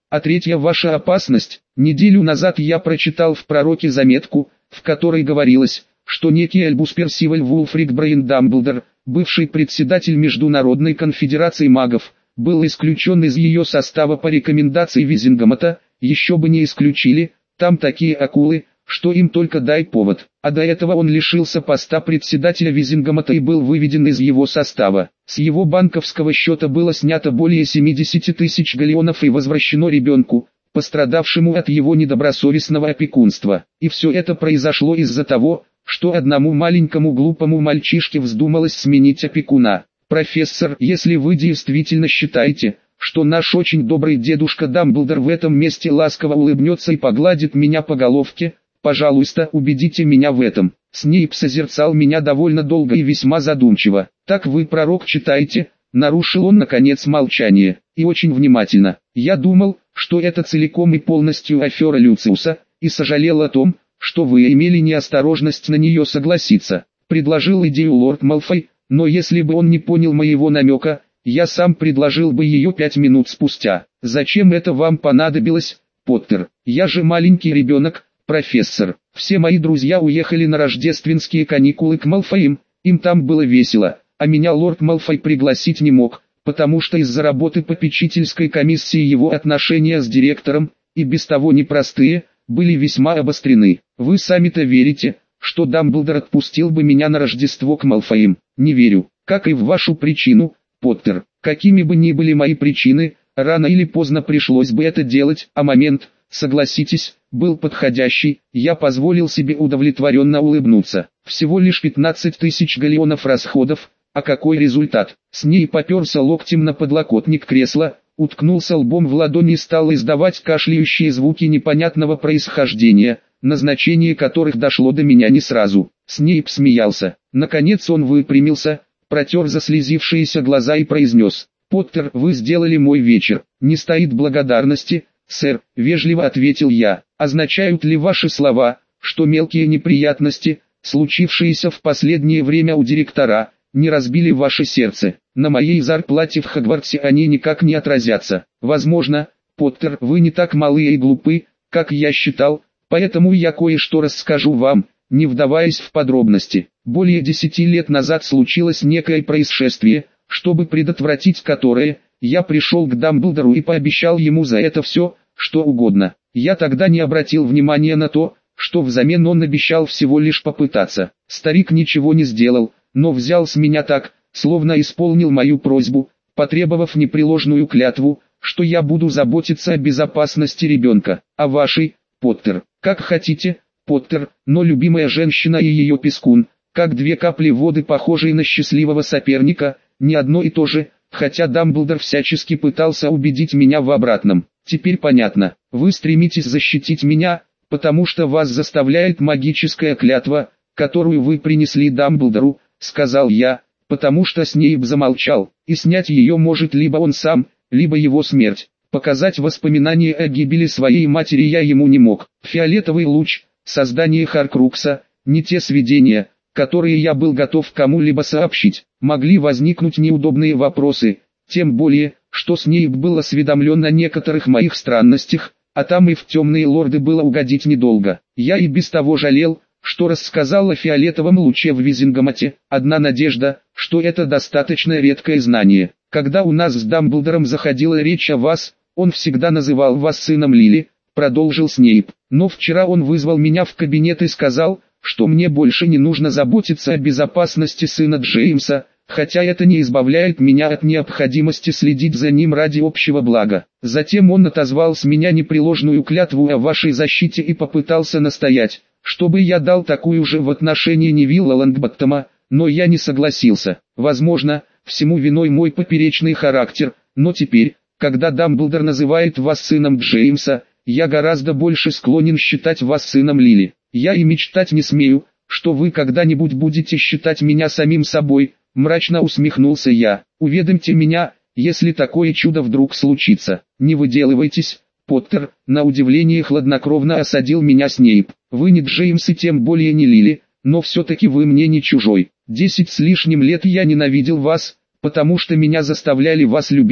А третья ваша опасность. Неделю назад я прочитал в пророке заметку, в которой говорилось, что некий Альбус Персиваль Вулфрик Брейн Дамблдор, бывший председатель Международной конфедерации магов, был исключен из ее состава по рекомендации Визингамата. Еще бы не исключили, там такие акулы, что им только дай повод. А до этого он лишился поста председателя Визингамата и был выведен из его состава. С его банковского счета было снято более семидесяти тысяч галеонов и возвращено ребенку, пострадавшему от его недобросовестного опекунства. И все это произошло из-за того, что одному маленькому глупому мальчишке вздумалось сменить опекуна. Профессор, если вы действительно считаете, что наш очень добрый дедушка Дамблдор в этом месте ласково улыбнется и погладит меня по головке, пожалуйста, убедите меня в этом. Снейп созерцал меня довольно долго и весьма задумчиво. Так вы пророк читаете? Нарушил он наконец молчание, и очень внимательно. Я думал, что это целиком и полностью афера Люциуса, и сожалел о том, что вы имели неосторожность на нее согласиться. Предложил идею лорд Малфой, но если бы он не понял моего намека, я сам предложил бы ее пять минут спустя. Зачем это вам понадобилось, Поттер? Я же маленький ребенок, профессор. Все мои друзья уехали на рождественские каникулы к Малфоям, им там было весело, а меня лорд Малфой пригласить не мог, потому что из-за работы попечительской комиссии его отношения с директором, и без того непростые, были весьма обострены. Вы сами-то верите, что Дамблдор отпустил бы меня на Рождество к Малфоям? Не верю, как и в вашу причину, Поттер. Какими бы ни были мои причины, рано или поздно пришлось бы это делать, а момент, согласитесь, был подходящий. Я позволил себе удовлетворенно улыбнуться. Всего лишь пятнадцать тысяч галеонов расходов, а какой результат? Снейп поперся локтем на подлокотник кресла, уткнулся лбом в ладони и стал издавать кашляющие звуки непонятного происхождения, назначение которых дошло до меня не сразу. Снейп смеялся. Наконец он выпрямился, протер заслезившиеся глаза и произнес: «Поттер, вы сделали мой вечер. Не стоит благодарности, сэр», — вежливо ответил я. «Означают ли ваши слова, что мелкие неприятности, случившиеся в последнее время у директора, не разбили ваше сердце? На моей зарплате в Хогвартсе они никак не отразятся. Возможно, Поттер, вы не так малы и глупы, как я считал, поэтому я кое-что расскажу вам, не вдаваясь в подробности. Более десяти лет назад случилось некое происшествие, чтобы предотвратить которое, я пришел к Дамблдору и пообещал ему за это все, что угодно. Я тогда не обратил внимания на то, что взамен он обещал всего лишь попытаться. Старик ничего не сделал, но взял с меня так, словно исполнил мою просьбу, потребовав непреложную клятву, что я буду заботиться о безопасности ребенка. А вашей, Поттер, как хотите, Поттер, но любимая женщина и ее пескун, как две капли воды, похожие на счастливого соперника, не одно и то же, хотя Дамблдор всячески пытался убедить меня в обратном. Теперь понятно, вы стремитесь защитить меня, потому что вас заставляет магическая клятва, которую вы принесли Дамблдору, сказал я, потому что Снейп замолчал, и снять ее может либо он сам, либо его смерть. Показать воспоминания о гибели своей матери я ему не мог. Фиолетовый луч, создание Хоркрукса, не те сведения, которые я был готов кому-либо сообщить. Могли возникнуть неудобные вопросы, тем более, что Снейп был осведомлен о некоторых моих странностях, а там и в темные лорды было угодить недолго. Я и без того жалел, что рассказал о фиолетовом луче в Визингамате. Одна надежда, что это достаточно редкое знание. Когда у нас с Дамблдором заходила речь о вас, он всегда называл вас сыном Лили, продолжил Снейп. Но вчера он вызвал меня в кабинет и сказал, что мне больше не нужно заботиться о безопасности сына Джеймса, хотя это не избавляет меня от необходимости следить за ним ради общего блага. Затем он отозвал с меня непреложную клятву о вашей защите и попытался настоять, чтобы я дал такую же в отношении Невилла Лонгботтома, но я не согласился. Возможно, всему виной мой поперечный характер, но теперь, когда Дамблдор называет вас сыном Джеймса, я гораздо больше склонен считать вас сыном Лили. Я и мечтать не смею, что вы когда-нибудь будете считать меня самим собой, мрачно усмехнулся я. Уведомьте меня, если такое чудо вдруг случится. Не выделывайтесь, Поттер, на удивление хладнокровно осадил меня Снейп. Вы не Джеймс и тем более не Лили, но все-таки вы мне не чужой. Десять с лишним лет я ненавидел вас, потому что меня заставляли вас любить,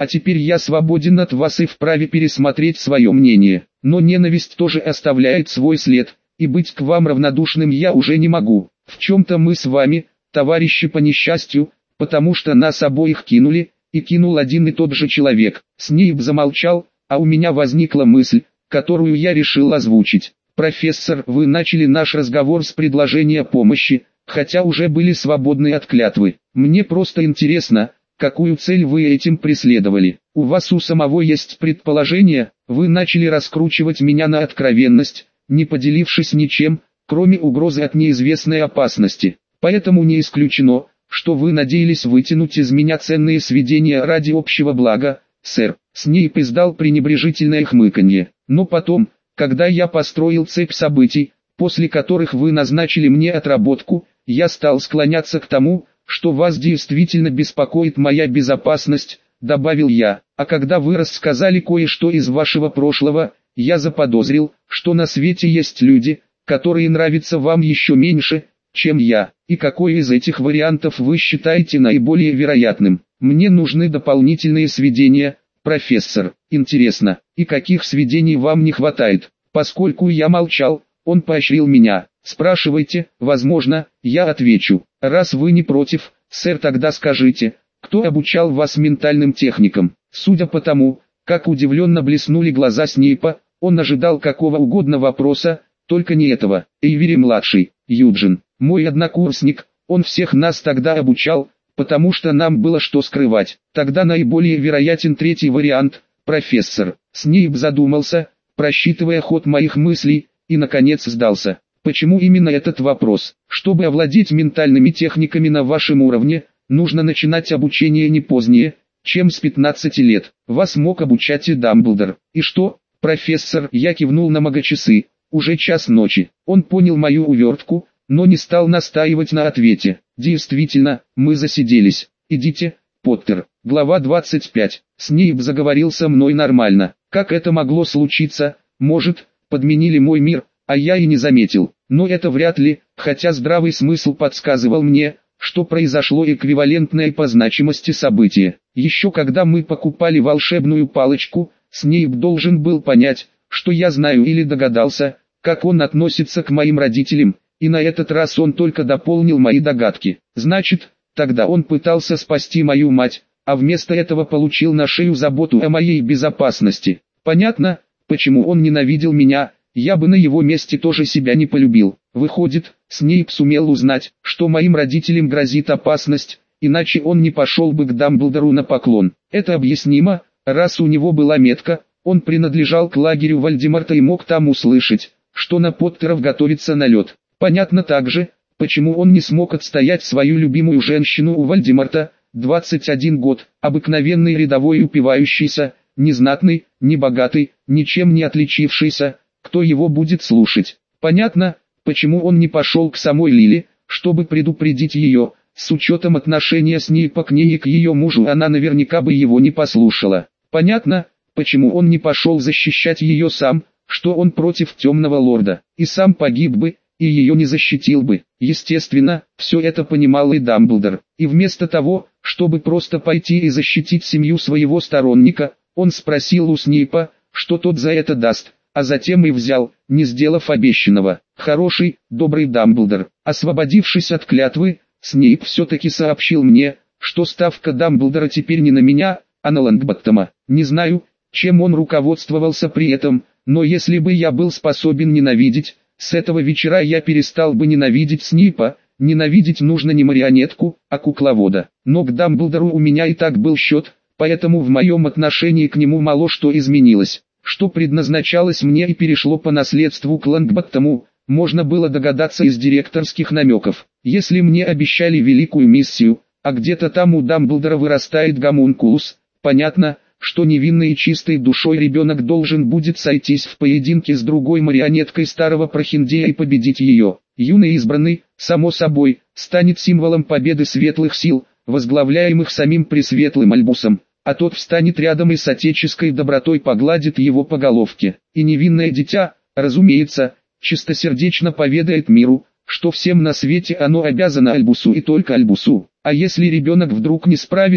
а теперь я свободен от вас и вправе пересмотреть свое мнение. Но ненависть тоже оставляет свой след, и быть к вам равнодушным я уже не могу. В чем-то мы с вами, товарищи по несчастью, потому что нас обоих кинули, и кинул один и тот же человек. Снейп замолчал, а у меня возникла мысль, которую я решил озвучить. «Профессор, вы начали наш разговор с предложения помощи, хотя уже были свободны от клятвы. Мне просто интересно, какую цель вы этим преследовали? У вас у самого есть предположение? Вы начали раскручивать меня на откровенность, не поделившись ничем, кроме угрозы от неизвестной опасности. Поэтому не исключено, что вы надеялись вытянуть из меня ценные сведения ради общего блага, сэр». Снейп издал пренебрежительное хмыканье. «Но потом, когда я построил цепь событий, после которых вы назначили мне отработку, я стал склоняться к тому, что вас действительно беспокоит моя безопасность», — добавил я. «А когда вы рассказали кое-что из вашего прошлого, я заподозрил, что на свете есть люди, которые нравятся вам еще меньше, чем я. И какой из этих вариантов вы считаете наиболее вероятным? Мне нужны дополнительные сведения, профессор. Интересно, и каких сведений вам не хватает?» Поскольку я молчал, он поощрил меня. «Спрашивайте, возможно, я отвечу. Раз вы не против, сэр, тогда скажите, кто обучал вас ментальным техникам?» Судя по тому, как удивленно блеснули глаза Снейпа, он ожидал какого угодно вопроса, только не этого. «Эйвери-младший, Юджин, мой однокурсник, он всех нас тогда обучал, потому что нам было что скрывать. Тогда наиболее вероятен третий вариант, профессор». Снейп задумался, просчитывая ход моих мыслей, и наконец сдался. «Почему именно этот вопрос? Чтобы овладеть ментальными техниками на вашем уровне, нужно начинать обучение не позднее, чем с пятнадцати лет. Вас мог обучать и Дамблдор». «И что, профессор?» Я кивнул на магочасы. «Уже час ночи». Он понял мою увертку, но не стал настаивать на ответе. «Действительно, мы засиделись. Идите, Поттер». Глава двадцать пять. Снейп заговорил со мной нормально. Как это могло случиться? Может, подменили мой мир, а я и не заметил. Но это вряд ли, хотя здравый смысл подсказывал мне, что произошло эквивалентное по значимости событие. Еще когда мы покупали волшебную палочку, Снейп должен был понять, что я знаю или догадался, как он относится к моим родителям, и на этот раз он только дополнил мои догадки. Значит, тогда он пытался спасти мою мать, а вместо этого получил на шею заботу о моей безопасности. Понятно, почему он ненавидел меня, я бы на его месте тоже себя не полюбил. Выходит, Снейп сумел узнать, что моим родителям грозит опасность, иначе он не пошел бы к Дамблдору на поклон. Это объяснимо, раз у него была метка, он принадлежал к лагерю Вальдемарта и мог там услышать, что на Поттеров готовится налет. Понятно также, почему он не смог отстоять свою любимую женщину у Вальдемарта. двадцать один год, обыкновенный рядовой упивающийся, незнатный, небогатый, ничем не отличившийся, кто его будет слушать. Понятно, почему он не пошел к самой Лили, чтобы предупредить ее. С учетом отношения Снейпа к ней и к ее мужу, она наверняка бы его не послушала. Понятно, почему он не пошел защищать ее сам, что он против темного лорда, и сам погиб бы, и ее не защитил бы. Естественно, все это понимал и Дамблдор, и вместо того, чтобы просто пойти и защитить семью своего сторонника, он спросил у Снейпа, что тот за это даст, а затем и взял, не сделав обещанного. Хороший, добрый Дамблдор. Освободившись от клятвы, Снейп все-таки сообщил мне, что ставка Дамблдора теперь не на меня, а на Лонгботтома. Не знаю, чем он руководствовался при этом, но если бы я был способен ненавидеть, с этого вечера я перестал бы ненавидеть Снейпа. Ненавидеть нужно не марионетку, а кукловода. Но к Дамблдору у меня и так был счет, поэтому в моем отношении к нему мало что изменилось. Что предназначалось мне и перешло по наследству к Лонгботтому, можно было догадаться из директорских намеков. Если мне обещали великую миссию, а где-то там у Дамблдора вырастает гомункулус, понятно, что невинной и чистой душой ребенок должен будет сойтись в поединке с другой марионеткой старого прохиндея и победить ее. Юный избранный, само собой, станет символом победы светлых сил, возглавляемых самим Пресветлым Альбусом, а тот встанет рядом и с отеческой добротой погладит его по головке. И невинное дитя, разумеется, чистосердечно поведает миру, что всем на свете оно обязано Альбусу и только Альбусу. А если ребенок вдруг не справится,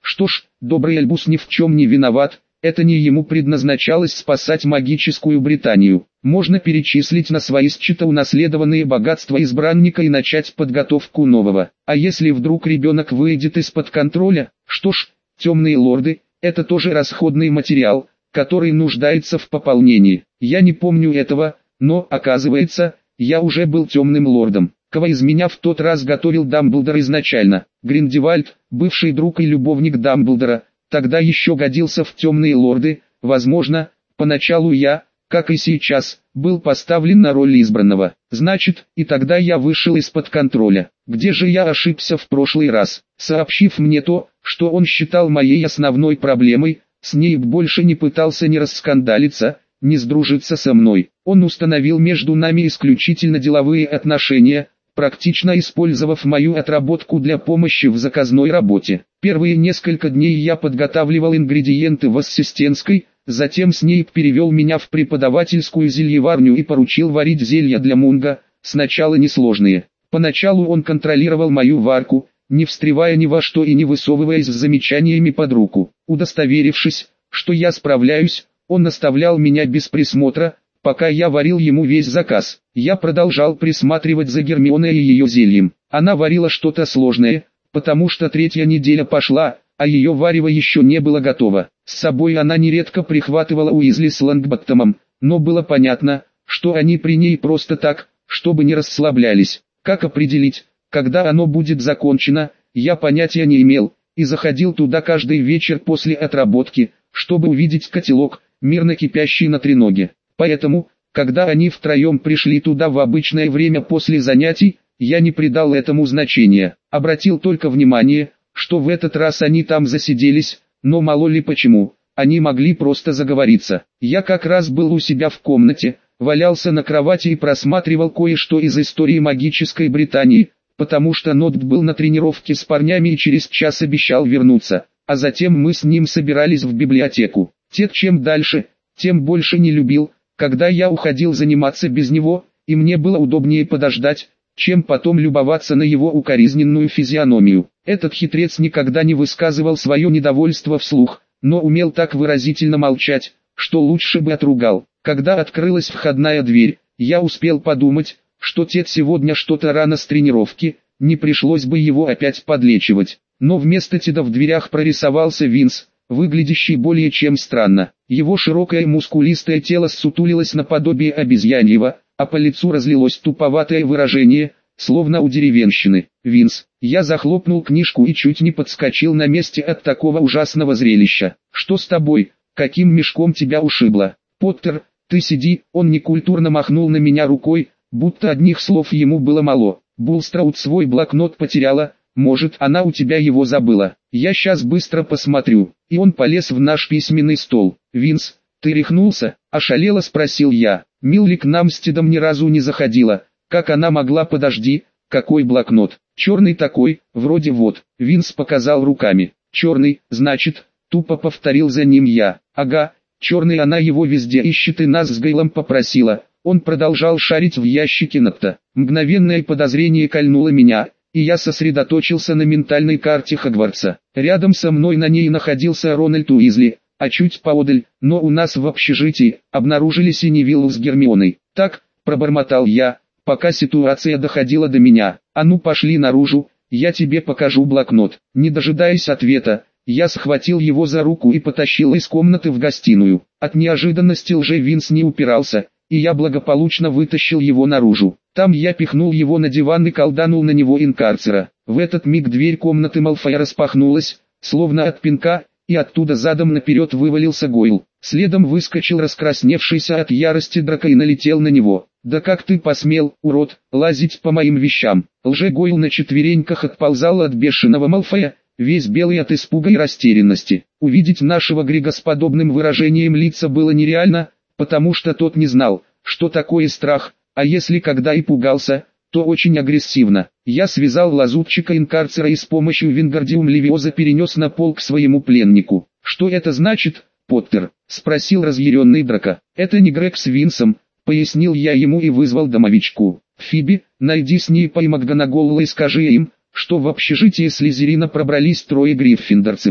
Что ж, добрый Альбус ни в чем не виноват, это не ему предназначалось спасать магическую Британию. Можно перечислить на свои счета унаследованные богатства избранника и начать подготовку нового. А если вдруг ребенок выйдет из-под контроля, что ж, темные лорды, это тоже расходный материал, который нуждается в пополнении. Я не помню этого, но, оказывается, я уже был темным лордом. Кого из меня в тот раз готовил Дамблдор изначально? Гриндевальд, бывший друг и любовник Дамблдора, тогда еще годился в темные лорды. Возможно, поначалу я, как и сейчас, был поставлен на роль избранного. Значит, и тогда я вышел из-под контроля. Где же я ошибся в прошлый раз? Сообщив мне то, что он считал моей основной проблемой, Снейп больше не пытался ни расскандалиться, ни сдружиться со мной. Он установил между нами исключительно деловые отношения, практично использовав мою отработку для помощи в заказной работе. Первые несколько дней я подготавливал ингредиенты в ассистентской, затем Снейп перевел меня в преподавательскую зельеварню и поручил варить зелья для Мунга, сначала несложные. Поначалу он контролировал мою варку, не встревая ни во что и не высовываясь с замечаниями под руку. Удостоверившись, что я справляюсь, он наставлял меня без присмотра, пока я варил ему весь заказ. Я продолжал присматривать за Гермионой и ее зельем. Она варила что-то сложное, потому что третья неделя пошла, а ее варево еще не было готово. С собой она нередко прихватывала Уизли с Лонгботтомом, но было понятно, что они при ней просто так, чтобы не расслаблялись. Как определить, когда оно будет закончено, я понятия не имел, и заходил туда каждый вечер после отработки, чтобы увидеть котелок, мирно кипящий на треноге. Поэтому, когда они втроем пришли туда в обычное время после занятий, я не придал этому значения. Обратил только внимание, что в этот раз они там засиделись, но мало ли почему, они могли просто заговориться. Я как раз был у себя в комнате, валялся на кровати и просматривал кое-что из истории магической Британии, потому что Нот был на тренировке с парнями и через час обещал вернуться, а затем мы с ним собирались в библиотеку. Тед чем дальше, тем больше не любил, когда я уходил заниматься без него, и мне было удобнее подождать, чем потом любоваться на его укоризненную физиономию. Этот хитрец никогда не высказывал свое недовольство вслух, но умел так выразительно молчать, что лучше бы отругал. Когда открылась входная дверь, я успел подумать, что Тед сегодня что-то рано с тренировки, не пришлось бы его опять подлечивать. Но вместо Теда в дверях прорисовался Винс, выглядящий более чем странно. Его широкое мускулистое тело ссутулилось наподобие обезьяньего, а по лицу разлилось туповатое выражение, словно у деревенщины. «Винс». Я захлопнул книжку и чуть не подскочил на месте от такого ужасного зрелища. «Что с тобой? Каким мешком тебя ушибло?» «Поттер, ты сиди». Он некультурно махнул на меня рукой, будто одних слов ему было мало. «Булстраут свой блокнот потеряла, может, она у тебя его забыла. Я сейчас быстро посмотрю». И он полез в наш письменный стол. «Винс, ты рехнулся?» – ошалело спросил я. Милли к нам с Тедом ни разу не заходила. Как она могла? Подожди, какой блокнот? Черный такой, вроде вот. Винс показал руками. Черный, значит, тупо повторил за ним я. Ага, черный, она его везде ищет и нас с Гейлом попросила. Он продолжал шарить в ящике Нотта. Мгновенное подозрение кольнуло меня, и я сосредоточился на ментальной карте Хогвартса. Рядом со мной на ней находился Рональд Уизли, а чуть поодаль, но у нас в общежитии, обнаружились и Невилл с Гермионой. «Так», — пробормотал я, пока ситуация доходила до меня. «А ну пошли наружу, я тебе покажу блокнот». Не дожидаясь ответа, я схватил его за руку и потащил из комнаты в гостиную. От неожиданности лже-Винс не упирался, и я благополучно вытащил его наружу. Там я пихнул его на диван и колданул на него инкарцера. В этот миг дверь комнаты Малфоя распахнулась, словно от пинка, и оттуда задом наперед вывалился Гойл. Следом выскочил раскрасневшийся от ярости Драко и налетел на него. «Да как ты посмел, урод, лазить по моим вещам?» Лже-Гойл на четвереньках отползал от бешеного Малфоя, весь белый от испуга и растерянности. Увидеть нашего Грига с подобным выражением лица было нереально, потому что тот не знал, что такое страх, а если когда и пугался, то очень агрессивно. Я связал лазутчика инкарцера и с помощью Вингардиум Левиоза перенес на пол к своему пленнику. «Что это значит, Поттер?» — спросил разъяренный Драко. «Это не Грег с Винсом», — пояснил я ему и вызвал домовичку. «Фиби, найди Снейпа и МакГонагall и скажи им, что в общежитие Слизерина пробрались трое гриффиндорцев.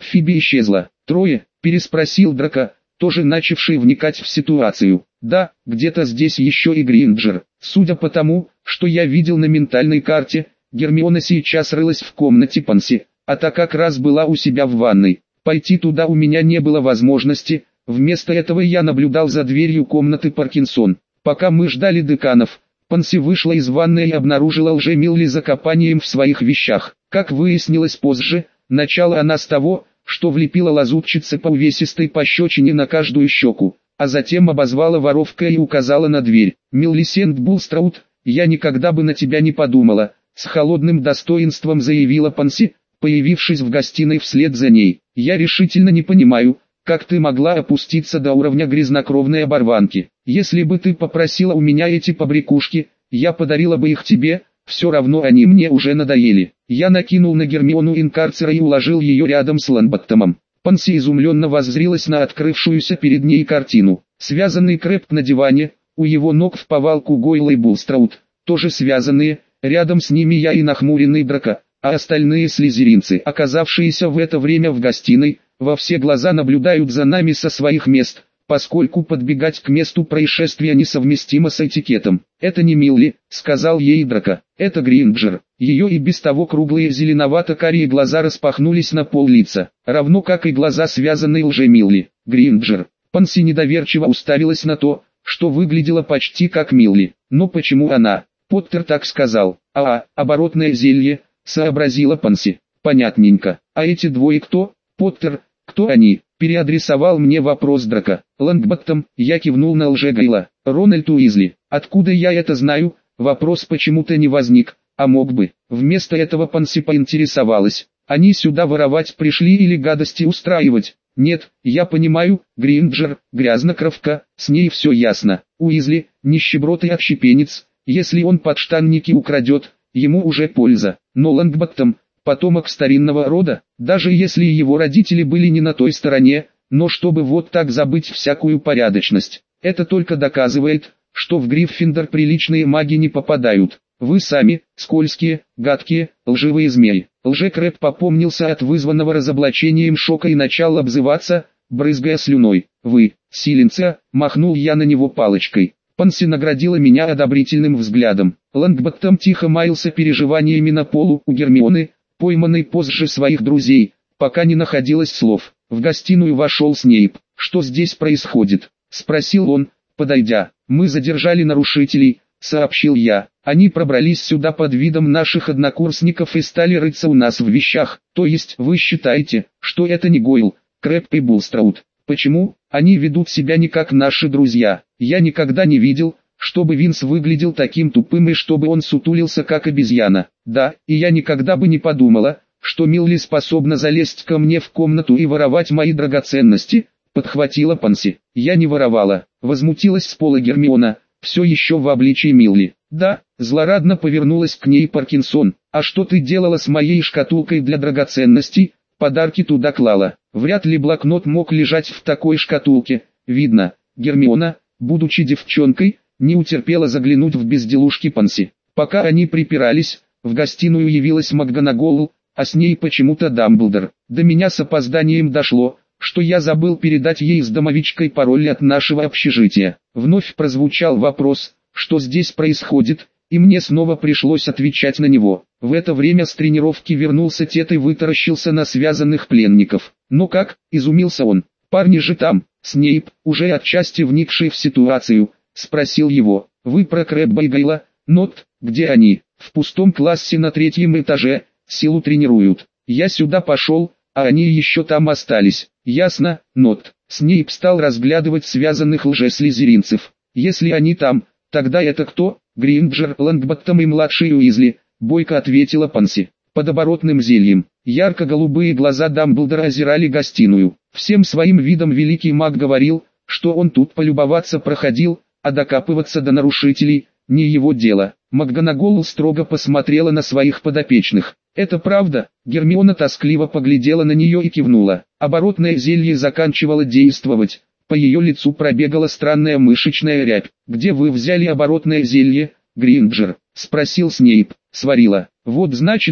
Фиби исчезла. Трое, переспросил Драко, тоже начавший вникать в ситуацию. Да, где-то здесь еще и Гринджер. Судя по тому, что я видел на ментальной карте, Гермиона сейчас рылась в комнате Панси, а та как раз была у себя в ванной. Пойти туда у меня не было возможности, вместо этого я наблюдал за дверью комнаты Паркинсон. Пока мы ждали деканов, Панси вышла из ванной и обнаружила лже-Милли за копанием в своих вещах. Как выяснилось позже, начала она с того, что влепила лазутчице по увесистой пощечине на каждую щеку, а затем обозвала воровкой и указала на дверь. «Миллисент Булстраут, я никогда бы на тебя не подумала», с холодным достоинством заявила Панси, появившись в гостиной вслед за ней. «Я решительно не понимаю, как ты могла опуститься до уровня грязнокровной оборванки. Если бы ты попросила у меня эти побрякушки, я подарила бы их тебе, все равно они мне уже надоели». Я накинул на Гермиону инкарцера и уложил ее рядом с Лонгботтомом. Панси изумленно воззрилась на открывшуюся перед ней картину. Связанный Крэб на диване, у его ног в повалку Гойл и Булстраут, тоже связанные, рядом с ними я и нахмуренный Драко, а остальные слизеринцы, оказавшиеся в это время в гостиной, во все глаза наблюдают за нами со своих мест, поскольку подбегать к месту происшествия несовместимо с этикетом. «Это не Милли», — сказал ей Драко, — «это Гринджер». Ее и без того круглые зеленовато-карие глаза распахнулись на пол лица, равно как и глаза связанной лже-Милли. «Гринджер». Панси недоверчиво уставилась на то, что выглядело почти как Милли. «Но почему она?» «Поттер так сказал». «А, оборотное зелье», — сообразила Панси. «Понятненько. А эти двое кто?» «Поттер, кто они?» Переадресовал мне вопрос Драко. «Лонгботтом», я кивнул на лже-Гайла. «Рональд Уизли». «Откуда я это знаю?» Вопрос почему-то не возник, а мог бы. Вместо этого Панси поинтересовалась. «Они сюда воровать пришли или гадости устраивать?» «Нет, я понимаю, Гринджер, грязнокровка, с ней все ясно. Уизли, нищеброд и отщепенец, если он подштанники украдет, ему уже польза. Но Лонгботтом, потомок старинного рода, даже если его родители были не на той стороне, но чтобы вот так забыть всякую порядочность, это только доказывает, что в Гриффиндор приличные маги не попадают. Вы сами, скользкие, гадкие, лживые змеи». Лже-Крэб попомнился от вызванного разоблачением шока и начал обзываться, брызгая слюной. «Вы, силенция», махнул я на него палочкой. Панси наградила меня одобрительным взглядом. Лонгботтом тихо маялся переживаниями на полу у Гермионы, пойманной позже своих друзей, пока не находилось слов. В гостиную вошел Снейп. «Что здесь происходит?» — спросил он, подойдя. «Мы задержали нарушителей», — сообщил я. «Они пробрались сюда под видом наших однокурсников и стали рыться у нас в вещах. То есть вы считаете, что это не Гойл, Крэб и Булстраут? Почему? Они ведут себя не как наши друзья. Я никогда не видел, чтобы Винс выглядел таким тупым и чтобы он сутулился как обезьяна. Да, и я никогда бы не подумала, что Милли способна залезть ко мне в комнату и воровать мои драгоценности», — подхватила Панси. «Я не воровала», — возмутилась с пола Гермиона, все еще в обличии Милли. «Да», — злорадно повернулась к ней Паркинсон. «А что ты делала с моей шкатулкой для драгоценностей? Подарки туда клала». Вряд ли блокнот мог лежать в такой шкатулке. Видно, Гермиона, будучи девчонкой, не утерпела заглянуть в безделушки Панси. Пока они припирались, в гостиную явилась МакГонагall, а с ней почему-то Дамблдор. До меня с опозданием дошло, что я забыл передать ей с домовичкой пароль от нашего общежития. Вновь прозвучал вопрос, что здесь происходит, и мне снова пришлось отвечать на него. В это время с тренировки вернулся Тед и вытаращился на связанных пленников. «Ну как?» – изумился он. «Парни же там». Снейп, уже отчасти вникший в ситуацию, спросил его. «Вы про Крэбба и Гайла? Нот, где они?» «В пустом классе на третьем этаже, силу тренируют. Я сюда пошел, а они еще там остались». «Ясно, Нот». Снейп стал разглядывать связанных лже-слизеринцев. «Если они там, тогда это кто?» «Гринджер, Лонгботтом и младший Уизли», — бойко ответила Панси. Под оборотным зельем, ярко-голубые глаза Дамблдора озирали гостиную. Всем своим видом великий маг говорил, что он тут полюбоваться проходил, а докапываться до нарушителей — не его дело. МакГонагall строго посмотрела на своих подопечных. «Это правда?» Гермиона тоскливо поглядела на нее и кивнула. Оборотное зелье заканчивало действовать. По ее лицу пробегала странная мышечная рябь. «Где вы взяли оборотное зелье, Гринджер?» — спросил Снейп. «Сварила». «Вот значит,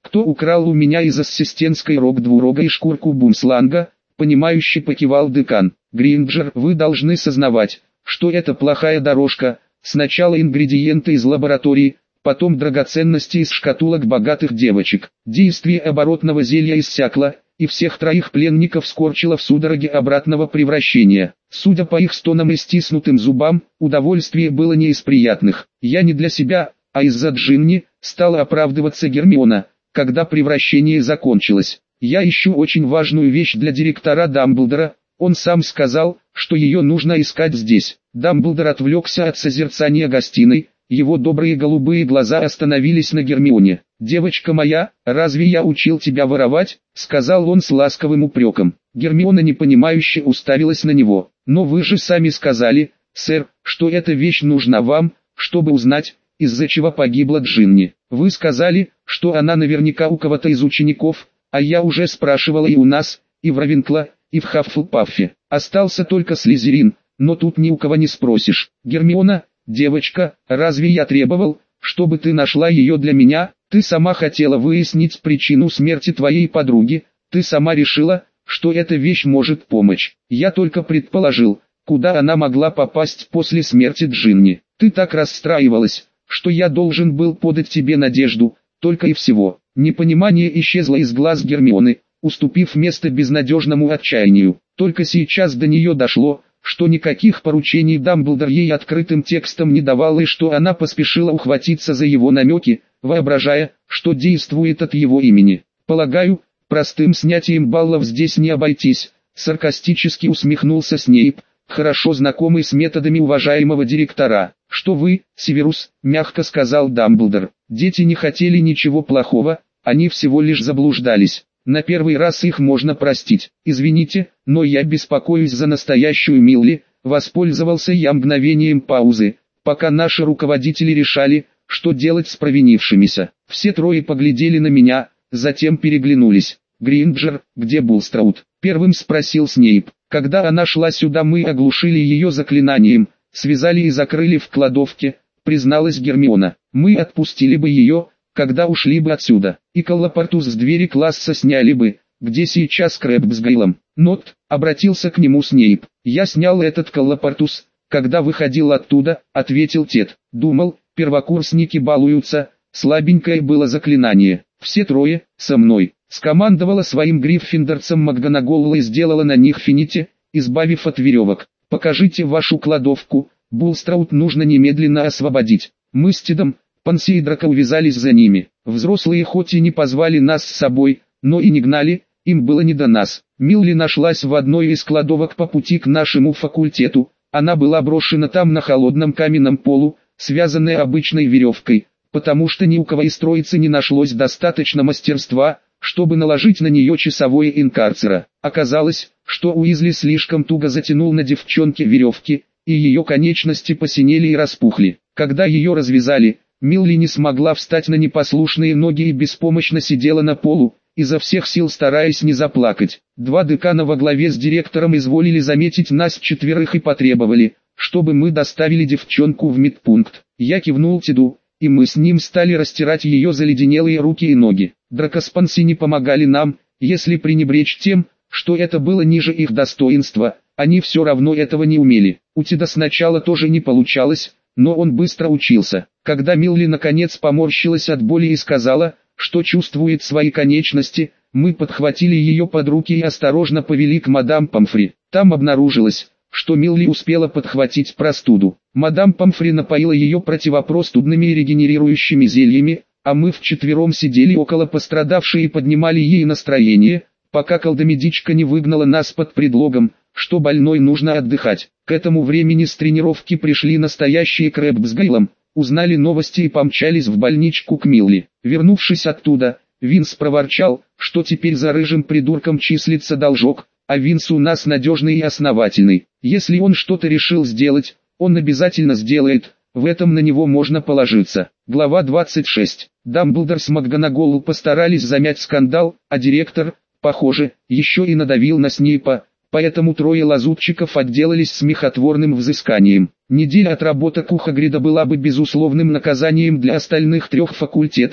Кто украл у меня из ассистентской рок-двурога и шкурку бумсланга? Понимающе покивал декан. Гринджер, вы должны сознавать, что это плохая дорожка. Сначала ингредиенты из лаборатории, потом драгоценности из шкатулок богатых девочек. Действие оборотного зелья иссякло, и всех троих пленников скорчило в судороге обратного превращения. Судя по их стонам и стиснутым зубам, удовольствие было не из приятных. Я не для себя, а из-за Джинни, стала оправдываться Гермиона, когда превращение закончилось. Я ищу очень важную вещь для директора Дамблдора. Он сам сказал, что ее нужно искать здесь. Дамблдор отвлекся от созерцания гостиной, его добрые голубые глаза остановились на Гермионе. «Девочка моя, разве я учил тебя воровать?» — сказал он с ласковым упреком. Гермиона непонимающе уставилась на него. «Но вы же сами сказали, сэр, что эта вещь нужна вам, чтобы узнать, из-за чего погибла Джинни. Вы сказали, что она наверняка у кого-то из учеников, а я уже спрашивала и у нас, и в Равенкло, и в Хаффлпаффе. Остался только Слизерин, но тут ни у кого не спросишь. Гермиона, девочка, разве я требовал, чтобы ты нашла ее для меня? Ты сама хотела выяснить причину смерти твоей подруги, ты сама решила, что эта вещь может помочь. Я только предположил, куда она могла попасть после смерти Джинни. Ты так расстраивалась, что я должен был подать тебе надежду, только и всего». Непонимание исчезло из глаз Гермионы, уступив место безнадежному отчаянию. Только сейчас до нее дошло, что никаких поручений Дамблдор ей открытым текстом не давал и что она поспешила ухватиться за его намеки, воображая, что действует от его имени. «Полагаю, простым снятием баллов здесь не обойтись», — саркастически усмехнулся Снейп, хорошо знакомый с методами уважаемого директора. «Что вы, Северус?» — мягко сказал Дамблдор. «Дети не хотели ничего плохого, они всего лишь заблуждались. На первый раз их можно простить. Извините, но я беспокоюсь за настоящую Милли». Воспользовался я мгновением паузы, пока наши руководители решали, что делать с провинившимися. Все трое поглядели на меня, затем переглянулись. «Гринджер, где Булстраут?» — первым спросил Снейп. «Когда она шла сюда, мы оглушили ее заклинанием, связали и закрыли в кладовке», — призналась Гермиона. «Мы отпустили бы ее, когда ушли бы отсюда, и коллапортус с двери класса сняли бы. Где сейчас Крэбб с Гейлом?» «Нот», — обратился к нему Снейп. «Я снял этот коллапортус, когда выходил оттуда», — ответил Тед. «Думал, первокурсники балуются, слабенькое было заклинание. Все трое, со мной». Скомандовала своим гриффиндорцам МакГонагал и сделала на них финити, избавив от веревок. «Покажите вашу кладовку, Булстраут нужно немедленно освободить». Мы с Тедом, Панси и Драко увязались за ними. Взрослые хоть и не позвали нас с собой, но и не гнали, им было не до нас. Милли нашлась в одной из кладовок по пути к нашему факультету. Она была брошена там на холодном каменном полу, связанная обычной веревкой, потому что ни у кого из троицы не нашлось достаточно мастерства, чтобы наложить на нее часовое инкарцера. Оказалось, что Уизли слишком туго затянул на девчонке веревки, и ее конечности посинели и распухли. Когда ее развязали, Милли не смогла встать на непослушные ноги и беспомощно сидела на полу, изо всех сил стараясь не заплакать. Два декана во главе с директором изволили заметить нас четверых и потребовали, чтобы мы доставили девчонку в медпункт. Я кивнул Теду, и мы с ним стали растирать ее заледенелые руки и ноги. Драко с Панси не помогали нам, если пренебречь тем, что это было ниже их достоинства, они все равно этого не умели. У Теда сначала тоже не получалось, но он быстро учился. Когда Милли наконец поморщилась от боли и сказала, что чувствует свои конечности, мы подхватили ее под руки и осторожно повели к мадам Помфри. Там обнаружилось, что Милли успела подхватить простуду. Мадам Помфри напоила ее противопростудными и регенерирующими зельями, а мы вчетвером сидели около пострадавшей и поднимали ей настроение, пока колдомедичка не выгнала нас под предлогом, что больной нужно отдыхать. К этому времени с тренировки пришли настоящие Крэбб с Гейлом, узнали новости и помчались в больничку к Милли. Вернувшись оттуда, Винс проворчал, что теперь за рыжим придурком числится должок, а Винс у нас надежный и основательный. Если он что-то решил сделать, он обязательно сделает, в этом на него можно положиться. Глава двадцать шесть. Дамблдор с МакГонагал постарались замять скандал, а директор, похоже, еще и надавил на Снейпа, поэтому трое лазутчиков отделались смехотворным взысканием. Неделя отработок у Хагрида была бы безусловным наказанием для остальных трех факультетов,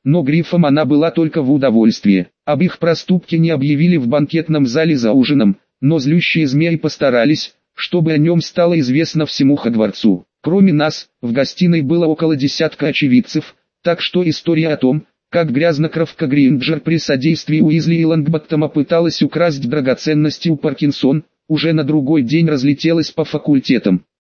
но грифом она была только в удовольствие. Об их проступке не объявили в банкетном зале за ужином, но злющие змеи постарались, чтобы о нем стало известно всему Хогвартсу. Кроме нас, в гостиной было около десятка очевидцев, так что история о том, как грязнокровка Гринджер при содействии Уизли и Лонгботтома пыталась украсть драгоценности у Паркинсон, уже на другой день разлетелась по факультетам.